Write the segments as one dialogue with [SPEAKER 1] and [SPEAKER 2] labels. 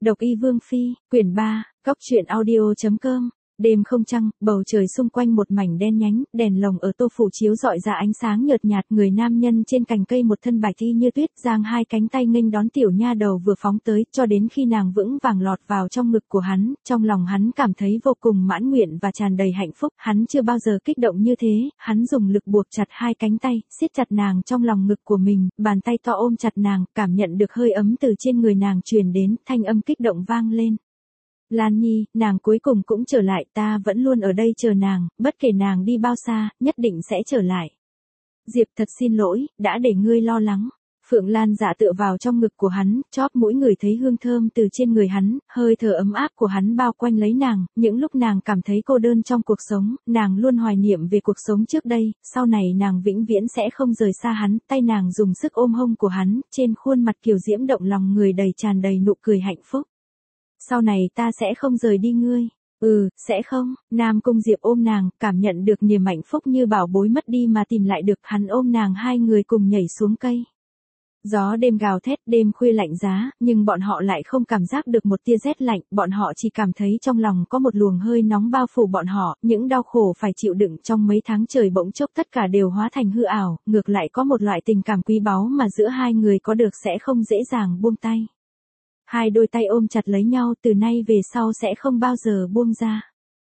[SPEAKER 1] Độc Y Vương Phi, quyển 3, Cóc truyện audio.com. Đêm không trăng, bầu trời xung quanh một mảnh đen nhánh, đèn lồng ở Tô phủ chiếu rọi ra ánh sáng nhợt nhạt, người nam nhân trên cành cây một thân bạch y như tuyết, giang hai cánh tay nghênh đón tiểu nha đầu vừa phóng tới, cho đến khi nàng vững vàng lọt vào trong ngực của hắn, trong lòng hắn cảm thấy vô cùng mãn nguyện và tràn đầy hạnh phúc, hắn chưa bao giờ kích động như thế, hắn dùng lực buộc chặt hai cánh tay, siết chặt nàng trong lòng ngực của mình, bàn tay to ôm chặt nàng, cảm nhận được hơi ấm từ trên người nàng truyền đến, thanh âm kích động vang lên. Lan Nhi, nàng cuối cùng cũng trở lại, ta vẫn luôn ở đây chờ nàng, bất kể nàng đi bao xa, nhất định sẽ trở lại. Diệp thật xin lỗi, đã để ngươi lo lắng. Phượng Lan Dạ tựa vào trong ngực của hắn, chóp mũi ngửi thấy hương thơm từ trên người hắn, hơi thở ấm áp của hắn bao quanh lấy nàng, những lúc nàng cảm thấy cô đơn trong cuộc sống, nàng luôn hoài niệm về cuộc sống trước đây, sau này nàng vĩnh viễn sẽ không rời xa hắn, tay nàng dùng sức ôm hông của hắn, trên khuôn mặt kiều diễm động lòng người tràn đầy nụ cười hạnh phúc. Sau này ta sẽ không rời đi ngươi. Sẽ không. Nam Cung Diệp ôm nàng, cảm nhận được niềm hạnh phúc như bảo bối mất đi mà tìm lại được, hắn ôm nàng, hai người cùng nhảy xuống cây. Gió đêm gào thét, đêm khuya lạnh giá, nhưng bọn họ lại không cảm giác được một tia rét lạnh, bọn họ chỉ cảm thấy trong lòng có một luồng hơi nóng bao phủ bọn họ, những đau khổ phải chịu đựng trong mấy tháng trời bỗng chốc tất cả đều hóa thành hư ảo, ngược lại có một loại tình cảm quý báu mà giữa hai người có được sẽ không dễ dàng buông tay. Hai đôi tay ôm chặt lấy nhau, từ nay về sau sẽ không bao giờ buông ra.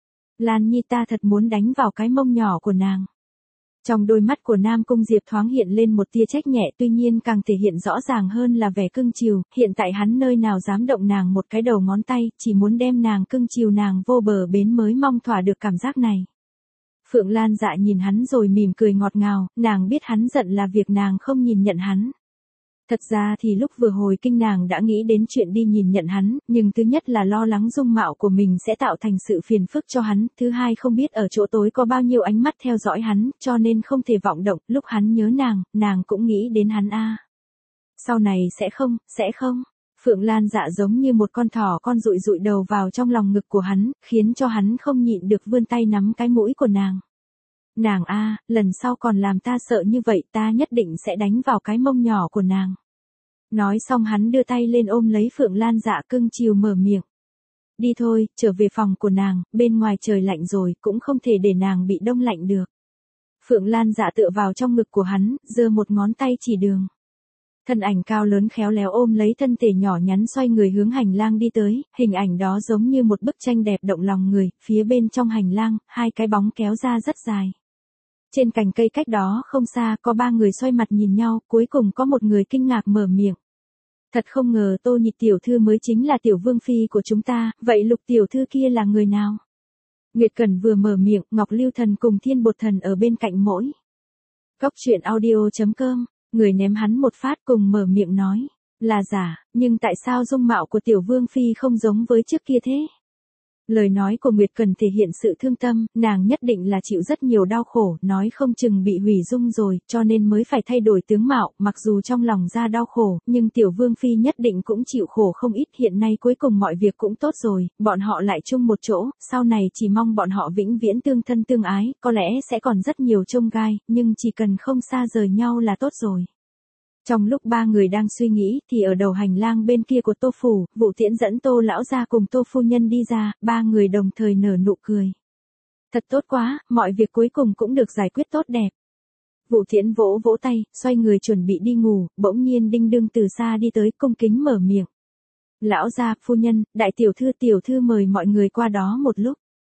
[SPEAKER 1] Lan Nhi, ta thật muốn đánh vào cái mông nhỏ của nàng. Trong đôi mắt của Nam Cung Diệp thoáng hiện lên một tia trách nhẹ, tuy nhiên càng thể hiện rõ ràng hơn là vẻ cưng chiều, hiện tại hắn nơi nào dám động nàng một cái đầu ngón tay, chỉ muốn đem nàng cưng chiều nàng vô bờ bến mới mong thỏa được cảm giác này. Phượng Lan Dạ nhìn hắn rồi mỉm cười ngọt ngào, nàng biết hắn giận là việc nàng không nhìn nhận hắn. Thật ra thì lúc vừa hồi kinh nàng đã nghĩ đến chuyện đi nhìn nhận hắn, nhưng thứ nhất là lo lắng dung mạo của mình sẽ tạo thành sự phiền phức cho hắn, thứ hai không biết ở chỗ tối có bao nhiêu ánh mắt theo dõi hắn, cho nên không thể vọng động, lúc hắn nhớ nàng cũng nghĩ đến hắn a. Sau này sẽ không. Phượng Lan Dạ giống như một con thỏ con dụi dụi đầu vào trong lòng ngực của hắn, khiến cho hắn không nhịn được vươn tay nắm cái mũi của nàng. Nàng a, lần sau còn làm ta sợ như vậy, ta nhất định sẽ đánh vào cái mông nhỏ của nàng. Nói xong hắn đưa tay lên ôm lấy Phượng Lan Dạ cưng chiều mở miệng. Đi thôi, trở về phòng của nàng, bên ngoài trời lạnh rồi, cũng không thể để nàng bị đông lạnh được. Phượng Lan Dạ tựa vào trong ngực của hắn, giơ một ngón tay chỉ đường. Thân ảnh cao lớn khéo léo ôm lấy thân thể nhỏ nhắn xoay người hướng hành lang đi tới, hình ảnh đó giống như một bức tranh đẹp động lòng người, phía bên trong hành lang, hai cái bóng kéo ra rất dài. Trên cành cây cách đó không xa có ba người xoay mặt nhìn nhau, cuối cùng có một người kinh ngạc mở miệng. Thật không ngờ Tô Nhị tiểu thư mới chính là tiểu vương phi của chúng ta, vậy Lục tiểu thư kia là người nào? Nguyệt Cẩn vừa mở miệng, Ngọc Lưu Thần cùng Thiên Bột Thần ở bên cạnh mỗi. Cóc truyện audio.com, người ném hắn một phát cùng mở miệng nói. Là giả, nhưng tại sao dung mạo của tiểu vương phi không giống với trước kia thế? Lời nói của Nguyệt Cần thể hiện sự thương tâm, nàng nhất định là chịu rất nhiều đau khổ, nói không chừng bị hủy dung rồi, cho nên mới phải thay đổi tướng mạo, mặc dù trong lòng ra đau khổ, nhưng tiểu vương phi nhất định cũng chịu khổ không ít, hiện nay cuối cùng mọi việc cũng tốt rồi, bọn họ lại chung một chỗ, sau này chỉ mong bọn họ vĩnh viễn tương thân tương ái, có lẽ sẽ còn rất nhiều chông gai, nhưng chỉ cần không xa rời nhau là tốt rồi. Trong lúc ba người đang suy nghĩ, thì ở đầu hành lang bên kia của Tô phủ, Vũ Tiễn dẫn Tô lão gia cùng Tô phu nhân đi ra, ba người đồng thời nở nụ cười. Thật tốt quá, mọi việc cuối cùng cũng được giải quyết tốt đẹp. Vũ Tiễn vỗ vỗ tay, xoay người chuẩn bị đi ngủ, bỗng nhiên Đinh Đương từ xa đi tới, cung kính mở miệng. Lão gia, phu nhân, đại tiểu thư mời mọi người qua đó một lúc.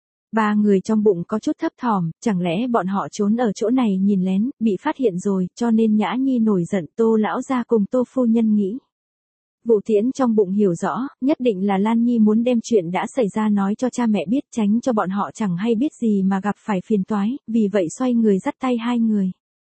[SPEAKER 1] Ba người trong bụng có chút thấp thỏm, chẳng lẽ bọn họ trốn ở chỗ này nhìn lén, bị phát hiện rồi, cho nên Nhã Nhi nổi giận, Tô lão gia cùng Tô phu nhân nghĩ. Vũ Tiễn trong bụng hiểu rõ, nhất định là Lan Nhi muốn đem chuyện đã xảy ra nói cho cha mẹ biết, tránh cho bọn họ chẳng hay biết gì mà gặp phải phiền toái, vì vậy xoay người dắt tay hai người.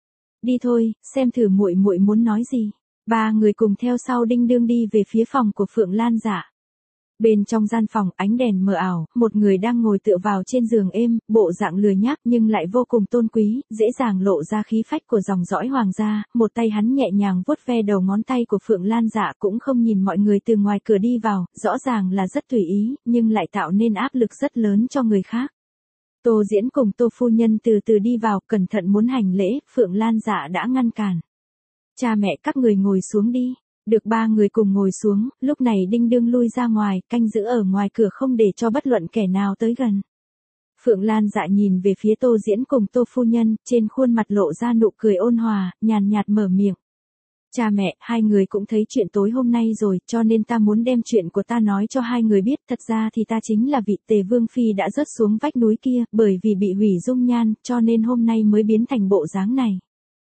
[SPEAKER 1] Đi thôi, xem thử muội muội muốn nói gì. Ba người cùng theo sau Đinh Đương đi về phía phòng của Phượng Lan Dạ. Bên trong gian phòng, ánh đèn mờ ảo, một người đang ngồi tựa vào trên giường êm, bộ dạng lười nhác nhưng lại vô cùng tôn quý, dễ dàng lộ ra khí phách của dòng dõi hoàng gia, một tay hắn nhẹ nhàng vuốt ve đầu ngón tay của Phượng Lan Dạ, cũng không nhìn mọi người từ ngoài cửa đi vào, rõ ràng là rất tùy ý, nhưng lại tạo nên áp lực rất lớn cho người khác. Tô Diễn cùng Tô phu nhân từ từ đi vào, cẩn thận muốn hành lễ, Phượng Lan Dạ đã ngăn cản. Cha mẹ các người ngồi xuống đi. Được ba người cùng ngồi xuống, lúc này Đinh Đương lui ra ngoài, canh giữ ở ngoài cửa không để cho bất luận kẻ nào tới gần. Phượng Lan Dạ nhìn về phía Tô Diễn cùng Tô phu nhân, trên khuôn mặt lộ ra nụ cười ôn hòa, nhàn nhạt mở miệng. Cha mẹ, hai người cũng thấy chuyện tối hôm nay rồi, cho nên ta muốn đem chuyện của ta nói cho hai người biết. Thật ra thì ta chính là vị Tề Vương Phi đã rớt xuống vách núi kia, bởi vì bị hủy dung nhan, cho nên hôm nay mới biến thành bộ dáng này.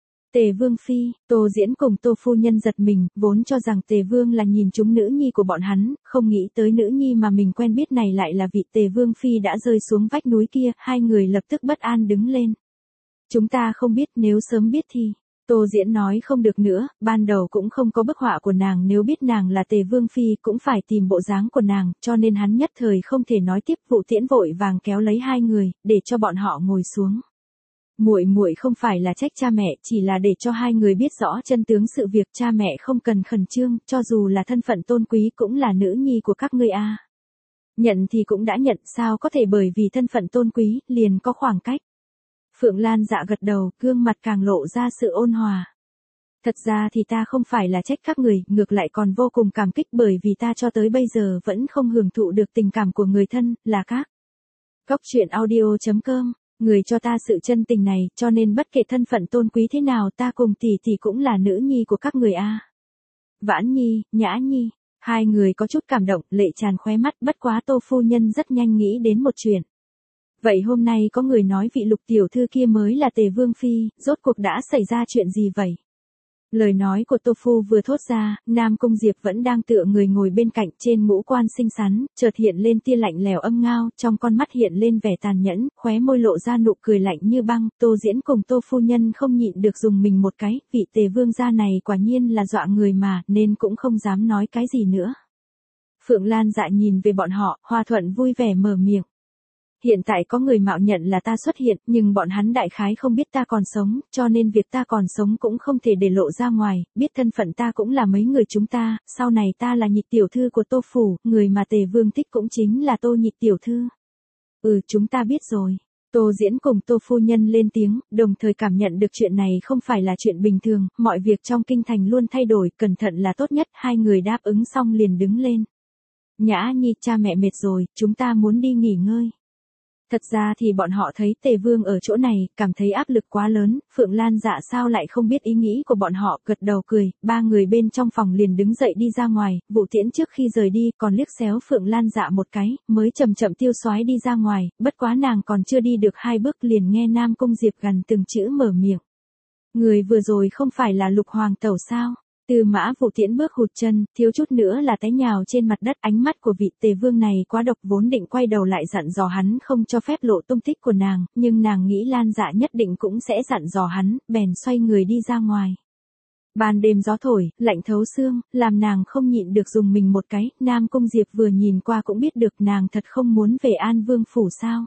[SPEAKER 1] Tề Vương Phi, Tô Diễn cùng Tô phu nhân giật mình, vốn cho rằng Tề Vương là nhìn trúng nữ nhi của bọn hắn, không nghĩ tới nữ nhi mà mình quen biết này lại là vị Tề Vương Phi đã rơi xuống vách núi kia, hai người lập tức bất an đứng lên. Chúng ta không biết, nếu sớm biết thì... Tô Diễn nói không được nữa, ban đầu cũng không có bức họa của nàng, nếu biết nàng là Tề Vương Phi cũng phải tìm bộ dáng của nàng, cho nên hắn nhất thời không thể nói tiếp. Vũ Tiễn vội vàng kéo lấy hai người, để cho bọn họ ngồi xuống. Muội không phải là trách cha mẹ, chỉ là để cho hai người biết rõ chân tướng sự việc. Cha mẹ không cần khẩn trương, cho dù là thân phận tôn quý cũng là nữ nhi của các ngươi a. Nhận thì cũng đã nhận, sao có thể bởi vì thân phận tôn quý liền có khoảng cách. Phượng Lan Dạ gật đầu, gương mặt càng lộ ra sự ôn hòa. Thật ra thì ta không phải là trách các người, ngược lại còn vô cùng cảm kích, bởi vì ta cho tới bây giờ vẫn không hưởng thụ được tình cảm của người thân, là các. Cóc truyện audio.com, người cho ta sự chân tình này, cho nên bất kể thân phận tôn quý thế nào ta cùng tỷ tỷ cũng là nữ nhi của các người a. Vãn Nhi, Nhã Nhi, hai người có chút cảm động, lệ tràn khóe mắt, bất quá Tô phu nhân rất nhanh nghĩ đến một chuyện. Vậy hôm nay có người nói vị Lục tiểu thư kia mới là Tề Vương Phi, rốt cuộc đã xảy ra chuyện gì vậy? Lời nói của Tô Phu vừa thốt ra, Nam Cung Diệp vẫn đang tựa người ngồi bên cạnh, trên ngũ quan xinh xắn, chợt hiện lên tia lạnh lẽo âm ngao, trong con mắt hiện lên vẻ tàn nhẫn, khóe môi lộ ra nụ cười lạnh như băng. Tô Diễn cùng Tô phu nhân không nhịn được dùng mình một cái, vị Tề Vương gia này quả nhiên là dọa người mà, nên cũng không dám nói cái gì nữa. Phượng Lan Dạ nhìn về bọn họ, hòa thuận vui vẻ mở miệng. Hiện tại có người mạo nhận là ta xuất hiện, nhưng bọn hắn đại khái không biết ta còn sống, cho nên việc ta còn sống cũng không thể để lộ ra ngoài, biết thân phận ta cũng là mấy người chúng ta, sau này ta là nhị tiểu thư của Tô Phủ, người mà Tề Vương thích cũng chính là Tô nhị tiểu thư. Chúng ta biết rồi. Tô Diễn cùng Tô phu nhân lên tiếng, đồng thời cảm nhận được chuyện này không phải là chuyện bình thường, mọi việc trong kinh thành luôn thay đổi, cẩn thận là tốt nhất. Hai người đáp ứng xong liền đứng lên. Nhã Nhi, cha mẹ mệt rồi, chúng ta muốn đi nghỉ ngơi. Thật ra thì bọn họ thấy Tề Vương ở chỗ này, cảm thấy áp lực quá lớn. Phượng Lan Dạ sao lại không biết ý nghĩ của bọn họ, gật đầu cười. Ba người bên trong phòng liền đứng dậy đi ra ngoài. Vũ Tiễn trước khi rời đi còn liếc xéo Phượng Lan Dạ một cái, mới chậm chậm tiêu xoái đi ra ngoài. Bất quá nàng còn chưa đi được hai bước liền nghe Nam Cung Diệp gần từng chữ mở miệng. Người vừa rồi không phải là Lục Hoàng tẩu sao? Tư Mã Vũ Tiễn bước hụt chân, thiếu chút nữa là té nhào trên mặt đất. Ánh mắt của vị Tề Vương này quá độc, vốn định quay đầu lại dặn dò hắn không cho phép lộ tung tích của nàng, nhưng nàng nghĩ Lan Dạ nhất định cũng sẽ dặn dò hắn, bèn xoay người đi ra ngoài. Ban đêm gió thổi, lạnh thấu xương, làm nàng không nhịn được dùng mình một cái. Nam Cung Diệp vừa nhìn qua cũng biết được nàng thật không muốn về An Vương Phủ sao.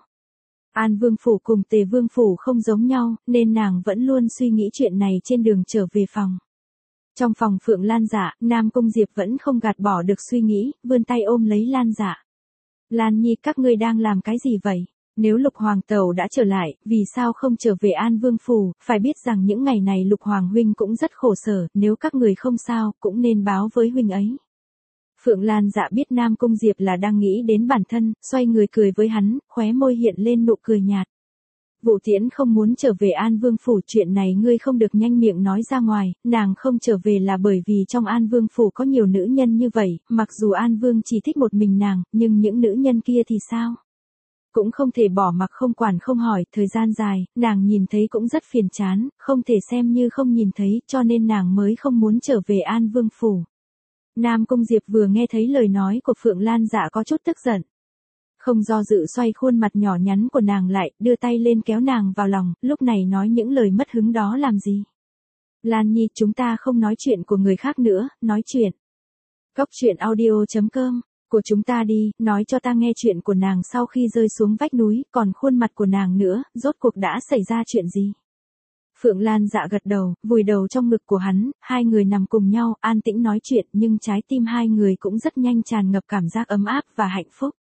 [SPEAKER 1] An Vương Phủ cùng Tề Vương Phủ không giống nhau, nên nàng vẫn luôn suy nghĩ chuyện này trên đường trở về phòng. Trong phòng Phượng Lan Dạ, Nam Cung Diệp vẫn không gạt bỏ được suy nghĩ, vươn tay ôm lấy Lan Dạ. Lan Nhi, các ngươi đang làm cái gì vậy? Nếu Lục Hoàng tẩu đã trở lại, vì sao không trở về An Vương Phủ? Phải biết rằng những ngày này Lục Hoàng huynh cũng rất khổ sở, nếu các người không sao, cũng nên báo với huynh ấy. Phượng Lan Dạ biết Nam Cung Diệp là đang nghĩ đến bản thân, xoay người cười với hắn, khóe môi hiện lên nụ cười nhạt. Vũ Tiễn không muốn trở về An Vương Phủ, chuyện này ngươi không được nhanh miệng nói ra ngoài. Nàng không trở về là bởi vì trong An Vương Phủ có nhiều nữ nhân như vậy, mặc dù An Vương chỉ thích một mình nàng, nhưng những nữ nhân kia thì sao? Cũng không thể bỏ mặc không quản không hỏi. Thời gian dài, nàng nhìn thấy cũng rất phiền chán, không thể xem như không nhìn thấy, cho nên nàng mới không muốn trở về An Vương Phủ. Nam Cung Diệp vừa nghe thấy lời nói của Phượng Lan Dạ có chút tức giận. Không do dự xoay khuôn mặt nhỏ nhắn của nàng lại, đưa tay lên kéo nàng vào lòng, lúc này nói những lời mất hứng đó làm gì? Lan Nhi, chúng ta không nói chuyện của người khác nữa, nói chuyện. Cóc truyện audio.com, của chúng ta đi, nói cho ta nghe chuyện của nàng sau khi rơi xuống vách núi, còn khuôn mặt của nàng nữa, rốt cuộc đã xảy ra chuyện gì? Phượng Lan Dạ gật đầu, vùi đầu trong ngực của hắn, hai người nằm cùng nhau, an tĩnh nói chuyện, nhưng trái tim hai người cũng rất nhanh tràn ngập cảm giác ấm áp và hạnh phúc.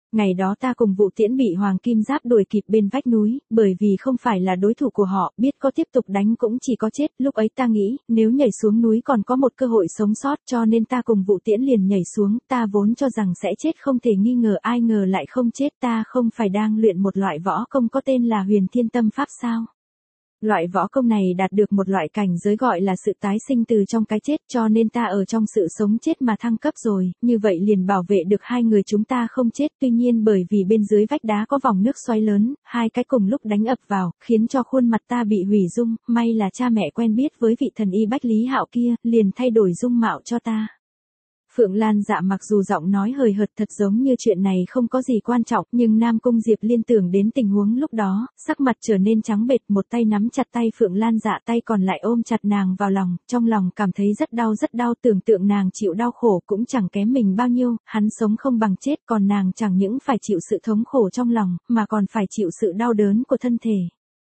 [SPEAKER 1] Ngày đó ta cùng Vũ Tiễn bị Hoàng Kim Giáp đuổi kịp bên vách núi, bởi vì không phải là đối thủ của họ, biết có tiếp tục đánh cũng chỉ có chết, lúc ấy ta nghĩ, nếu nhảy xuống núi còn có một cơ hội sống sót cho nên ta cùng Vũ Tiễn liền nhảy xuống, ta vốn cho rằng sẽ chết không thể nghi ngờ, ai ngờ lại không chết, ta không phải đang luyện một loại võ công có tên là Huyền Thiên Tâm Pháp sao? Loại võ công này đạt được một loại cảnh giới gọi là sự tái sinh từ trong cái chết, cho nên ta ở trong sự sống chết mà thăng cấp rồi, như vậy liền bảo vệ được hai người chúng ta không chết. Tuy nhiên bởi vì bên dưới vách đá có vòng nước xoáy lớn, hai cái cùng lúc đánh ập vào, khiến cho khuôn mặt ta bị hủy dung, may là cha mẹ quen biết với vị thần y Bách Lý Hạo kia, liền thay đổi dung mạo cho ta. Phượng Lan Dạ mặc dù giọng nói hời hợt thật giống như chuyện này không có gì quan trọng, nhưng Nam Cung Diệp liên tưởng đến tình huống lúc đó, sắc mặt trở nên trắng bệch, một tay nắm chặt tay Phượng Lan Dạ, tay còn lại ôm chặt nàng vào lòng, trong lòng cảm thấy rất đau, tưởng tượng nàng chịu đau khổ cũng chẳng kém mình bao nhiêu, hắn sống không bằng chết, còn nàng chẳng những phải chịu sự thống khổ trong lòng, mà còn phải chịu sự đau đớn của thân thể.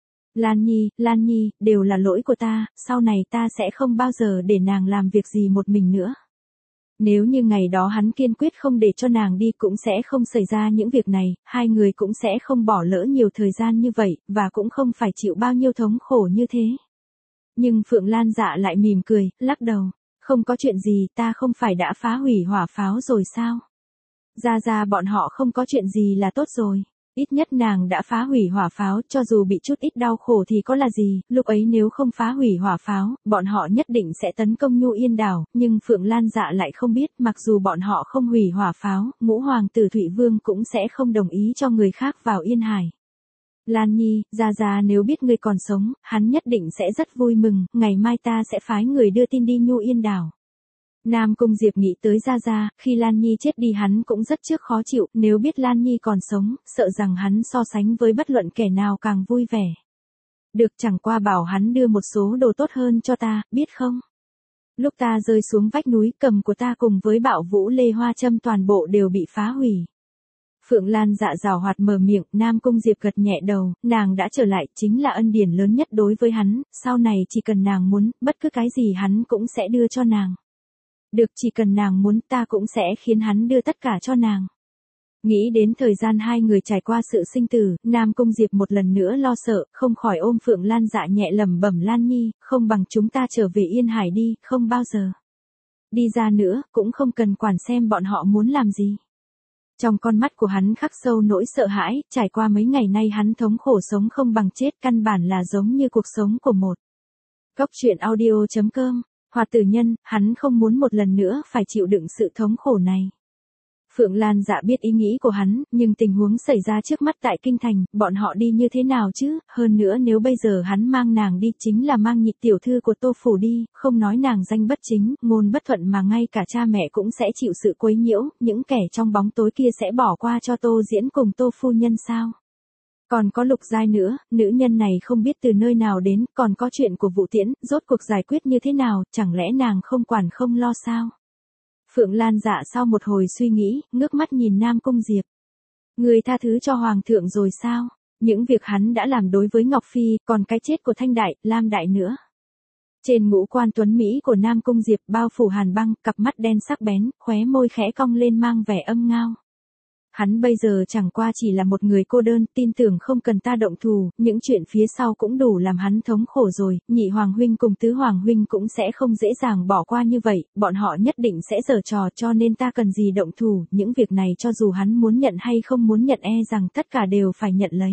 [SPEAKER 1] Lan Nhi, đều là lỗi của ta, sau này ta sẽ không bao giờ để nàng làm việc gì một mình nữa. Nếu như ngày đó hắn kiên quyết không để cho nàng đi cũng sẽ không xảy ra những việc này, hai người cũng sẽ không bỏ lỡ nhiều thời gian như vậy, và cũng không phải chịu bao nhiêu thống khổ như thế. Nhưng Phượng Lan Dạ lại mỉm cười, lắc đầu, không có chuyện gì, ta không phải đã phá hủy hỏa pháo rồi sao? Ra bọn họ không có chuyện gì là tốt rồi. Ít nhất nàng đã phá hủy hỏa pháo, cho dù bị chút ít đau khổ thì có là gì, lúc ấy nếu không phá hủy hỏa pháo, bọn họ nhất định sẽ tấn công Nhu Yên đảo, nhưng Phượng Lan Dạ lại không biết, mặc dù bọn họ không hủy hỏa pháo, Ngũ Hoàng tử Thụy Vương cũng sẽ không đồng ý cho người khác vào Yên Hải. Lan Nhi, Ra nếu biết ngươi còn sống, hắn nhất định sẽ rất vui mừng, ngày mai ta sẽ phái người đưa tin đi Nhu Yên đảo. Nam Cung Diệp nghĩ tới Ra, khi Lan Nhi chết đi hắn cũng rất trước khó chịu, nếu biết Lan Nhi còn sống, sợ rằng hắn so sánh với bất luận kẻ nào càng vui vẻ. Được, chẳng qua bảo hắn đưa một số đồ tốt hơn cho ta, biết không? Lúc ta rơi xuống vách núi, cầm của ta cùng với Bạo Vũ Lê Hoa Châm toàn bộ đều bị phá hủy. Phượng Lan Dạ giảo hoạt mở miệng, Nam Cung Diệp gật nhẹ đầu, nàng đã trở lại, chính là ân điển lớn nhất đối với hắn, sau này chỉ cần nàng muốn, bất cứ cái gì hắn cũng sẽ đưa cho nàng. Được, chỉ cần nàng muốn ta cũng sẽ khiến hắn đưa tất cả cho nàng. Nghĩ đến thời gian hai người trải qua sự sinh tử, Nam Cung Diệp một lần nữa lo sợ, không khỏi ôm Phượng Lan Dạ nhẹ lẩm bẩm, Lan Nhi, không bằng chúng ta trở về Yên Hải đi, không bao giờ đi ra nữa, cũng không cần quản xem bọn họ muốn làm gì. Trong con mắt của hắn khắc sâu nỗi sợ hãi, trải qua mấy ngày nay hắn thống khổ sống không bằng chết, căn bản là giống như cuộc sống của một Cốc Truyện Audio.com. Hoạt tử nhân, hắn không muốn một lần nữa phải chịu đựng sự thống khổ này. Phượng Lan Dạ biết ý nghĩ của hắn, nhưng tình huống xảy ra trước mắt tại Kinh Thành, bọn họ đi như thế nào chứ, hơn nữa nếu bây giờ hắn mang nàng đi chính là mang Nhị tiểu thư của Tô Phủ đi, không nói nàng danh bất chính, ngôn bất thuận mà ngay cả cha mẹ cũng sẽ chịu sự quấy nhiễu, những kẻ trong bóng tối kia sẽ bỏ qua cho Tô Diễn cùng Tô Phu Nhân sao? Còn có Lục Giai nữa, nữ nhân này không biết từ nơi nào đến, còn có chuyện của Vũ Tiễn, rốt cuộc giải quyết như thế nào, chẳng lẽ nàng không quản không lo sao? Phượng Lan Dạ sau một hồi suy nghĩ, ngước mắt nhìn Nam Cung Diệp. Người tha thứ cho Hoàng thượng rồi sao? Những việc hắn đã làm đối với Ngọc Phi, còn cái chết của Thanh Đại, Lam Đại nữa. Trên ngũ quan tuấn Mỹ của Nam Cung Diệp bao phủ hàn băng, cặp mắt đen sắc bén, khóe môi khẽ cong lên mang vẻ âm ngao. Hắn bây giờ chẳng qua chỉ là một người cô đơn, tin tưởng không cần ta động thủ, những chuyện phía sau cũng đủ làm hắn thống khổ rồi, Nhị Hoàng huynh cùng Tứ Hoàng huynh cũng sẽ không dễ dàng bỏ qua như vậy, bọn họ nhất định sẽ giở trò, cho nên ta cần gì động thủ, những việc này cho dù hắn muốn nhận hay không muốn nhận rằng tất cả đều phải nhận lấy.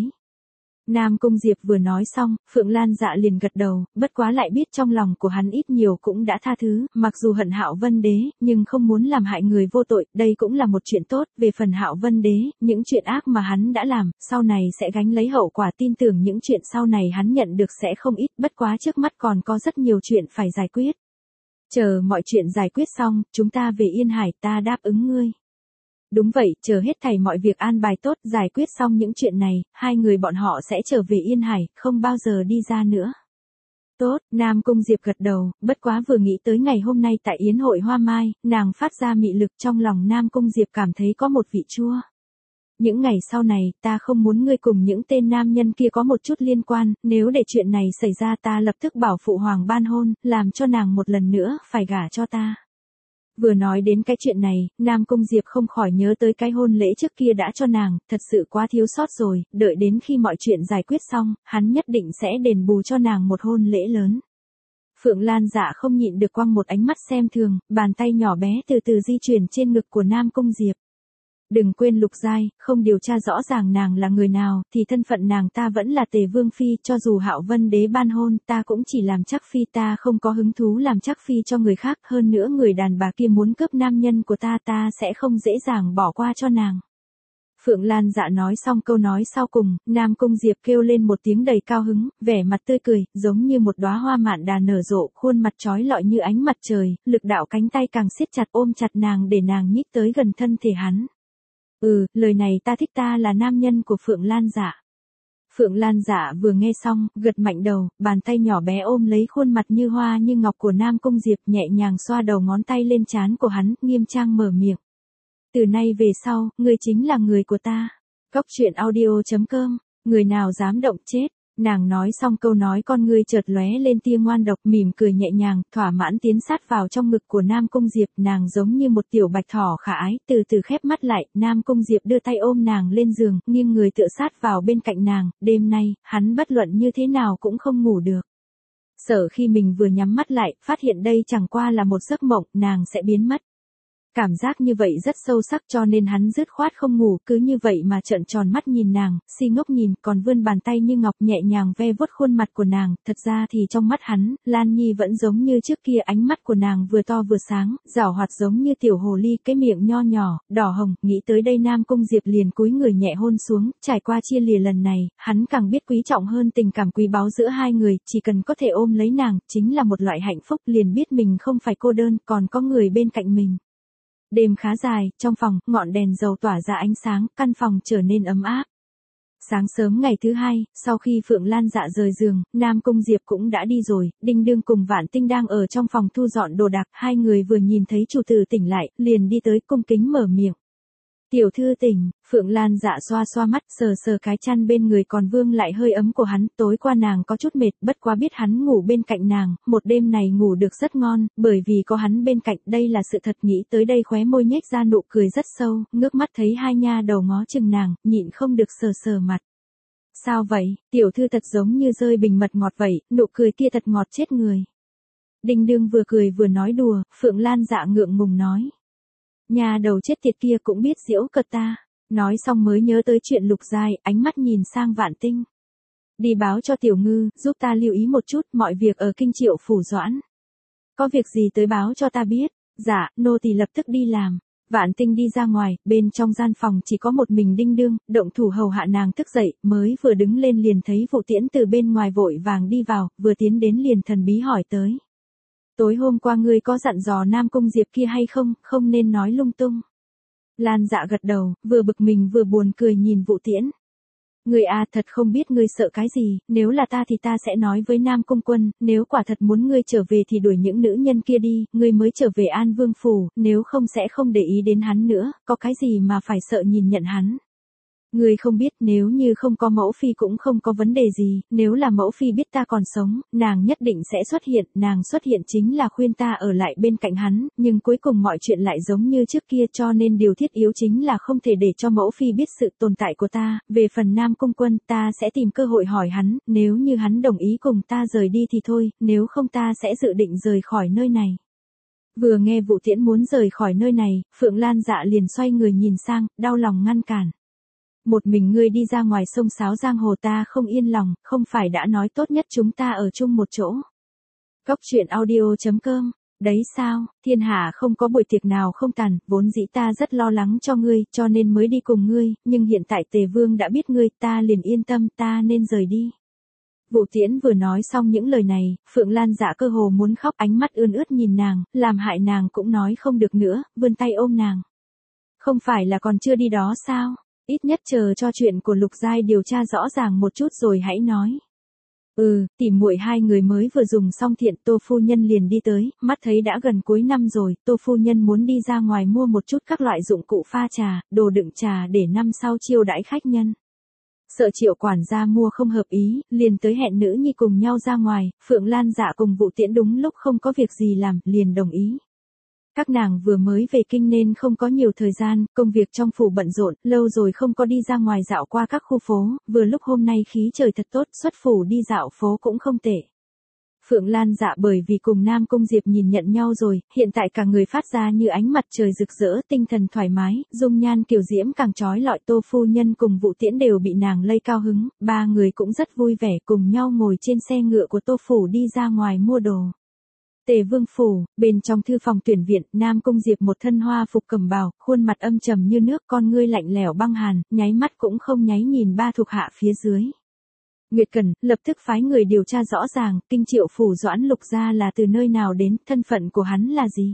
[SPEAKER 1] Nam Cung Diệp vừa nói xong, Phượng Lan Dạ liền gật đầu, bất quá lại biết trong lòng của hắn ít nhiều cũng đã tha thứ, mặc dù hận Hạo Vân Đế, nhưng không muốn làm hại người vô tội, đây cũng là một chuyện tốt, về phần Hạo Vân Đế, những chuyện ác mà hắn đã làm, sau này sẽ gánh lấy hậu quả, tin tưởng những chuyện sau này hắn nhận được sẽ không ít, bất quá trước mắt còn có rất nhiều chuyện phải giải quyết. Chờ mọi chuyện giải quyết xong, chúng ta về Yên Hải, ta đáp ứng ngươi. Đúng vậy, chờ hết thảy mọi việc an bài tốt, giải quyết xong những chuyện này, hai người bọn họ sẽ trở về Yên Hải, không bao giờ đi ra nữa. Tốt, Nam Cung Diệp gật đầu, bất quá vừa nghĩ tới ngày hôm nay tại Yến hội Hoa Mai, nàng phát ra mị lực, trong lòng Nam Cung Diệp cảm thấy có một vị chua. Những ngày sau này, ta không muốn ngươi cùng những tên nam nhân kia có một chút liên quan, nếu để chuyện này xảy ra ta lập tức bảo phụ hoàng ban hôn, làm cho nàng một lần nữa phải gả cho ta. Vừa nói đến cái chuyện này, Nam Cung Diệp không khỏi nhớ tới cái hôn lễ trước kia đã cho nàng, thật sự quá thiếu sót rồi, đợi đến khi mọi chuyện giải quyết xong, hắn nhất định sẽ đền bù cho nàng một hôn lễ lớn. Phượng Lan Dạ không nhịn được quăng một ánh mắt xem thường, bàn tay nhỏ bé từ từ di chuyển trên ngực của Nam Cung Diệp. Đừng quên Lục Giai, không điều tra rõ ràng nàng là người nào, thì thân phận nàng ta vẫn là Tề Vương Phi, cho dù Hạo Vân Đế ban hôn, ta cũng chỉ làm chắc phi, ta không có hứng thú làm chắc phi cho người khác, hơn nữa người đàn bà kia muốn cướp nam nhân của ta, ta sẽ không dễ dàng bỏ qua cho nàng. Phượng Lan Dạ nói xong câu nói sau cùng, Nam Cung Diệp kêu lên một tiếng đầy cao hứng, vẻ mặt tươi cười, giống như một đóa hoa mạn đà nở rộ, khuôn mặt trói lọi như ánh mặt trời, lực đạo cánh tay càng siết chặt ôm chặt nàng để nàng nhích tới gần thân thể hắn. Lời này ta thích, ta là nam nhân của Phượng Lan Dạ. Phượng Lan Dạ vừa nghe xong, gật mạnh đầu, bàn tay nhỏ bé ôm lấy khuôn mặt như hoa như ngọc của Nam Cung Diệp, nhẹ nhàng xoa đầu ngón tay lên trán của hắn, nghiêm trang mở miệng. Từ nay về sau, ngươi chính là người của ta. Cóc truyện audio.com, người nào dám động chết. Nàng nói xong câu nói, con ngươi chợt lóe lên tia ngoan độc, mỉm cười nhẹ nhàng, thỏa mãn tiến sát vào trong ngực của Nam Cung Diệp, nàng giống như một tiểu bạch thỏ khả ái, từ từ khép mắt lại, Nam Cung Diệp đưa tay ôm nàng lên giường, nghiêng người tựa sát vào bên cạnh nàng, đêm nay, hắn bất luận như thế nào cũng không ngủ được. Sợ khi mình vừa nhắm mắt lại, phát hiện đây chẳng qua là một giấc mộng, nàng sẽ biến mất. Cảm giác như vậy rất sâu sắc, cho nên hắn dứt khoát không ngủ, cứ như vậy mà trợn tròn mắt nhìn nàng, si ngốc nhìn, còn vươn bàn tay như ngọc nhẹ nhàng ve vuốt khuôn mặt của nàng. Thật ra thì trong mắt hắn, Lan Nhi vẫn giống như trước kia, ánh mắt của nàng vừa to vừa sáng, giảo hoạt giống như tiểu hồ ly, cái miệng nho nhỏ, đỏ hồng. Nghĩ tới đây Nam Cung Diệp liền cúi người nhẹ hôn xuống. Trải qua chia lìa lần này, hắn càng biết quý trọng hơn tình cảm quý báu giữa hai người, chỉ cần có thể ôm lấy nàng, chính là một loại hạnh phúc, liền biết mình không phải cô đơn, còn có người bên cạnh mình. Đêm khá dài, trong phòng, ngọn đèn dầu tỏa ra ánh sáng, căn phòng trở nên ấm áp. Sáng sớm ngày thứ hai, sau khi Phượng Lan Dạ rời giường, Nam Cung Diệp cũng đã đi rồi, Đinh Đương cùng Vạn Tinh đang ở trong phòng thu dọn đồ đạc, hai người vừa nhìn thấy chủ tử tỉnh lại, liền đi tới cung kính mở miệng. Tiểu thư tỉnh. Phượng Lan Dạ xoa xoa mắt, sờ sờ cái chăn bên người còn vương lại hơi ấm của hắn, tối qua nàng có chút mệt, bất quá biết hắn ngủ bên cạnh nàng, một đêm này ngủ được rất ngon, bởi vì có hắn bên cạnh, đây là sự thật. Nghĩ tới đây khóe môi nhếch ra nụ cười rất sâu, ngước mắt thấy hai nha đầu ngó chừng nàng, nhịn không được sờ sờ mặt. Sao vậy, tiểu thư thật giống như rơi bình mật ngọt vậy, nụ cười kia thật ngọt chết người. Đinh Đương vừa cười vừa nói đùa, Phượng Lan Dạ ngượng ngùng nói. Nhà đầu chết tiệt kia cũng biết giễu cợt ta. Nói xong mới nhớ tới chuyện Lục Giai, ánh mắt nhìn sang Vạn Tinh. Đi báo cho Tiểu Ngư, giúp ta lưu ý một chút mọi việc ở Kinh Triệu Phủ Doãn. Có việc gì tới báo cho ta biết. Dạ, nô tỳ lập tức đi làm. Vạn Tinh đi ra ngoài, bên trong gian phòng chỉ có một mình Đinh Đương, động thủ hầu hạ nàng thức dậy, mới vừa đứng lên liền thấy Vũ Tiễn từ bên ngoài vội vàng đi vào, vừa tiến đến liền thần bí hỏi tới. Tối hôm qua ngươi có dặn dò Nam Cung Diệp kia hay không, không nên nói lung tung. Lan Dạ gật đầu, vừa bực mình vừa buồn cười nhìn Vũ Tiễn. Ngươi à, thật không biết ngươi sợ cái gì, nếu là ta thì ta sẽ nói với Nam Cung Quân, nếu quả thật muốn ngươi trở về thì đuổi những nữ nhân kia đi, ngươi mới trở về An Vương Phủ, nếu không sẽ không để ý đến hắn nữa, có cái gì mà phải sợ nhìn nhận hắn. Ngươi không biết, nếu như không có mẫu phi cũng không có vấn đề gì, nếu là mẫu phi biết ta còn sống, nàng nhất định sẽ xuất hiện, nàng xuất hiện chính là khuyên ta ở lại bên cạnh hắn, nhưng cuối cùng mọi chuyện lại giống như trước kia, cho nên điều thiết yếu chính là không thể để cho mẫu phi biết sự tồn tại của ta. Về phần Nam Cung Quân, ta sẽ tìm cơ hội hỏi hắn, nếu như hắn đồng ý cùng ta rời đi thì thôi, nếu không ta sẽ dự định rời khỏi nơi này. Vừa nghe Vũ Tiễn muốn rời khỏi nơi này, Phượng Lan Dạ liền xoay người nhìn sang, đau lòng ngăn cản. Một mình ngươi đi ra ngoài sông sáo giang hồ ta không yên lòng, không phải đã nói tốt nhất chúng ta ở chung một chỗ. Cóc truyện audio.com, đấy sao, thiên hạ không có buổi tiệc nào không tàn, vốn dĩ ta rất lo lắng cho ngươi, cho nên mới đi cùng ngươi, nhưng hiện tại Tề Vương đã biết ngươi, ta liền yên tâm, ta nên rời đi. Vũ Tiễn vừa nói xong những lời này, Phượng Lan Dạ cơ hồ muốn khóc, ánh mắt ươn ướt nhìn nàng, làm hại nàng cũng nói không được nữa, vươn tay ôm nàng. Không phải là còn chưa đi đó sao? Ít nhất chờ cho chuyện của Lục Giai điều tra rõ ràng một chút rồi hãy nói. Tỉ muội hai người mới vừa dùng xong thiện, Tô phu nhân liền đi tới, mắt thấy đã gần cuối năm rồi, Tô phu nhân muốn đi ra ngoài mua một chút các loại dụng cụ pha trà, đồ đựng trà để năm sau chiêu đãi khách nhân. Sợ Triệu quản gia mua không hợp ý, liền tới hẹn nữ nhi cùng nhau ra ngoài, Phượng Lan Dạ cùng Vũ Tiễn đúng lúc không có việc gì làm, liền đồng ý. Các nàng vừa mới về kinh nên không có nhiều thời gian, công việc trong phủ bận rộn, lâu rồi không có đi ra ngoài dạo qua các khu phố, vừa lúc hôm nay khí trời thật tốt, xuất phủ đi dạo phố cũng không tệ. Phượng Lan Dạ bởi vì cùng Nam Cung Diệp nhìn nhận nhau rồi, hiện tại cả người phát ra như ánh mặt trời rực rỡ, tinh thần thoải mái, dung nhan kiều diễm càng trói lọi. Tô phu nhân cùng Vũ Tiễn đều bị nàng lây cao hứng, ba người cũng rất vui vẻ cùng nhau ngồi trên xe ngựa của Tô phủ đi ra ngoài mua đồ. Tề Vương phủ, bên trong thư phòng tuyển viện, Nam Cung Diệp một thân hoa phục cẩm bào, khuôn mặt âm trầm như nước, con ngươi lạnh lẽo băng hàn, nháy mắt cũng không nháy nhìn ba thuộc hạ phía dưới. Nguyệt Cẩn lập tức phái người điều tra rõ ràng, Kinh Triệu phủ Doãn Lục gia là từ nơi nào đến, thân phận của hắn là gì.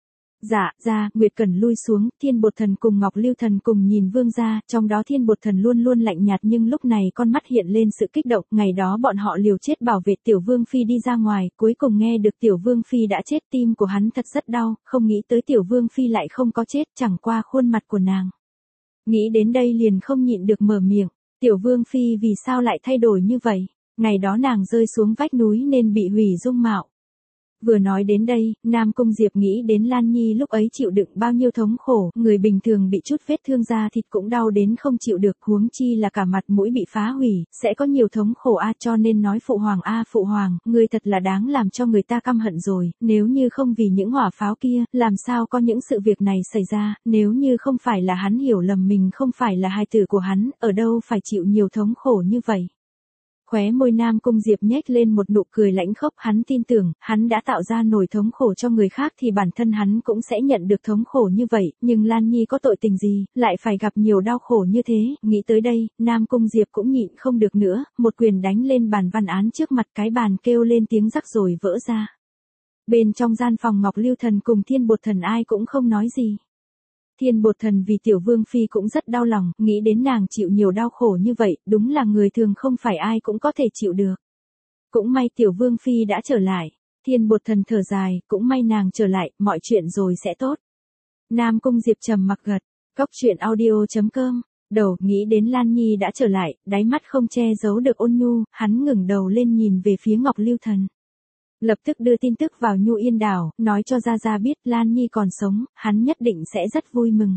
[SPEAKER 1] Dạ, ra, Nguyệt Cẩn lui xuống, Thiên Bột Thần cùng Ngọc Lưu Thần cùng nhìn Vương gia, trong đó Thiên Bột Thần luôn luôn lạnh nhạt nhưng lúc này con mắt hiện lên sự kích động, ngày đó bọn họ liều chết bảo vệ Tiểu Vương Phi đi ra ngoài, cuối cùng nghe được Tiểu Vương Phi đã chết, tim của hắn thật rất đau, không nghĩ tới Tiểu Vương Phi lại không có chết, chẳng qua khuôn mặt của nàng. Nghĩ đến đây liền không nhịn được mở miệng, Tiểu Vương Phi vì sao lại thay đổi như vậy, ngày đó nàng rơi xuống vách núi nên bị hủy dung mạo. Vừa nói đến đây, Nam Cung Diệp nghĩ đến Lan Nhi lúc ấy chịu đựng bao nhiêu thống khổ, người bình thường bị chút vết thương da thịt cũng đau đến không chịu được, huống chi là cả mặt mũi bị phá hủy, sẽ có nhiều thống khổ cho nên nói phụ hoàng phụ hoàng, người thật là đáng làm cho người ta căm hận rồi, nếu như không vì những hỏa pháo kia, làm sao có những sự việc này xảy ra, nếu như không phải là hắn hiểu lầm mình không phải là hài tử của hắn, ở đâu phải chịu nhiều thống khổ như vậy. Khóe môi Nam Cung Diệp nhếch lên một nụ cười lãnh khốc, hắn tin tưởng, hắn đã tạo ra nổi thống khổ cho người khác thì bản thân hắn cũng sẽ nhận được thống khổ như vậy, nhưng Lan Nhi có tội tình gì, lại phải gặp nhiều đau khổ như thế, nghĩ tới đây, Nam Cung Diệp cũng nhịn không được nữa, một quyền đánh lên bàn văn án trước mặt, cái bàn kêu lên tiếng rắc rồi vỡ ra. Bên trong gian phòng Ngọc Lưu Thần cùng Thiên Bột Thần ai cũng không nói gì. Thiên Bột Thần vì Tiểu Vương Phi cũng rất đau lòng, nghĩ đến nàng chịu nhiều đau khổ như vậy, đúng là người thường không phải ai cũng có thể chịu được. Cũng may Tiểu Vương Phi đã trở lại, Thiên Bột Thần thở dài, cũng may nàng trở lại, mọi chuyện rồi sẽ tốt. Nam Cung Diệp trầm mặc gật, Cóc Truyện Audio.com, đầu nghĩ đến Lan Nhi đã trở lại, đáy mắt không che giấu được ôn nhu, hắn ngẩng đầu lên nhìn về phía Ngọc Lưu Thần. Lập tức đưa tin tức vào Nhu Yên Đảo, nói cho Gia Gia biết Lan Nhi còn sống, hắn nhất định sẽ rất vui mừng.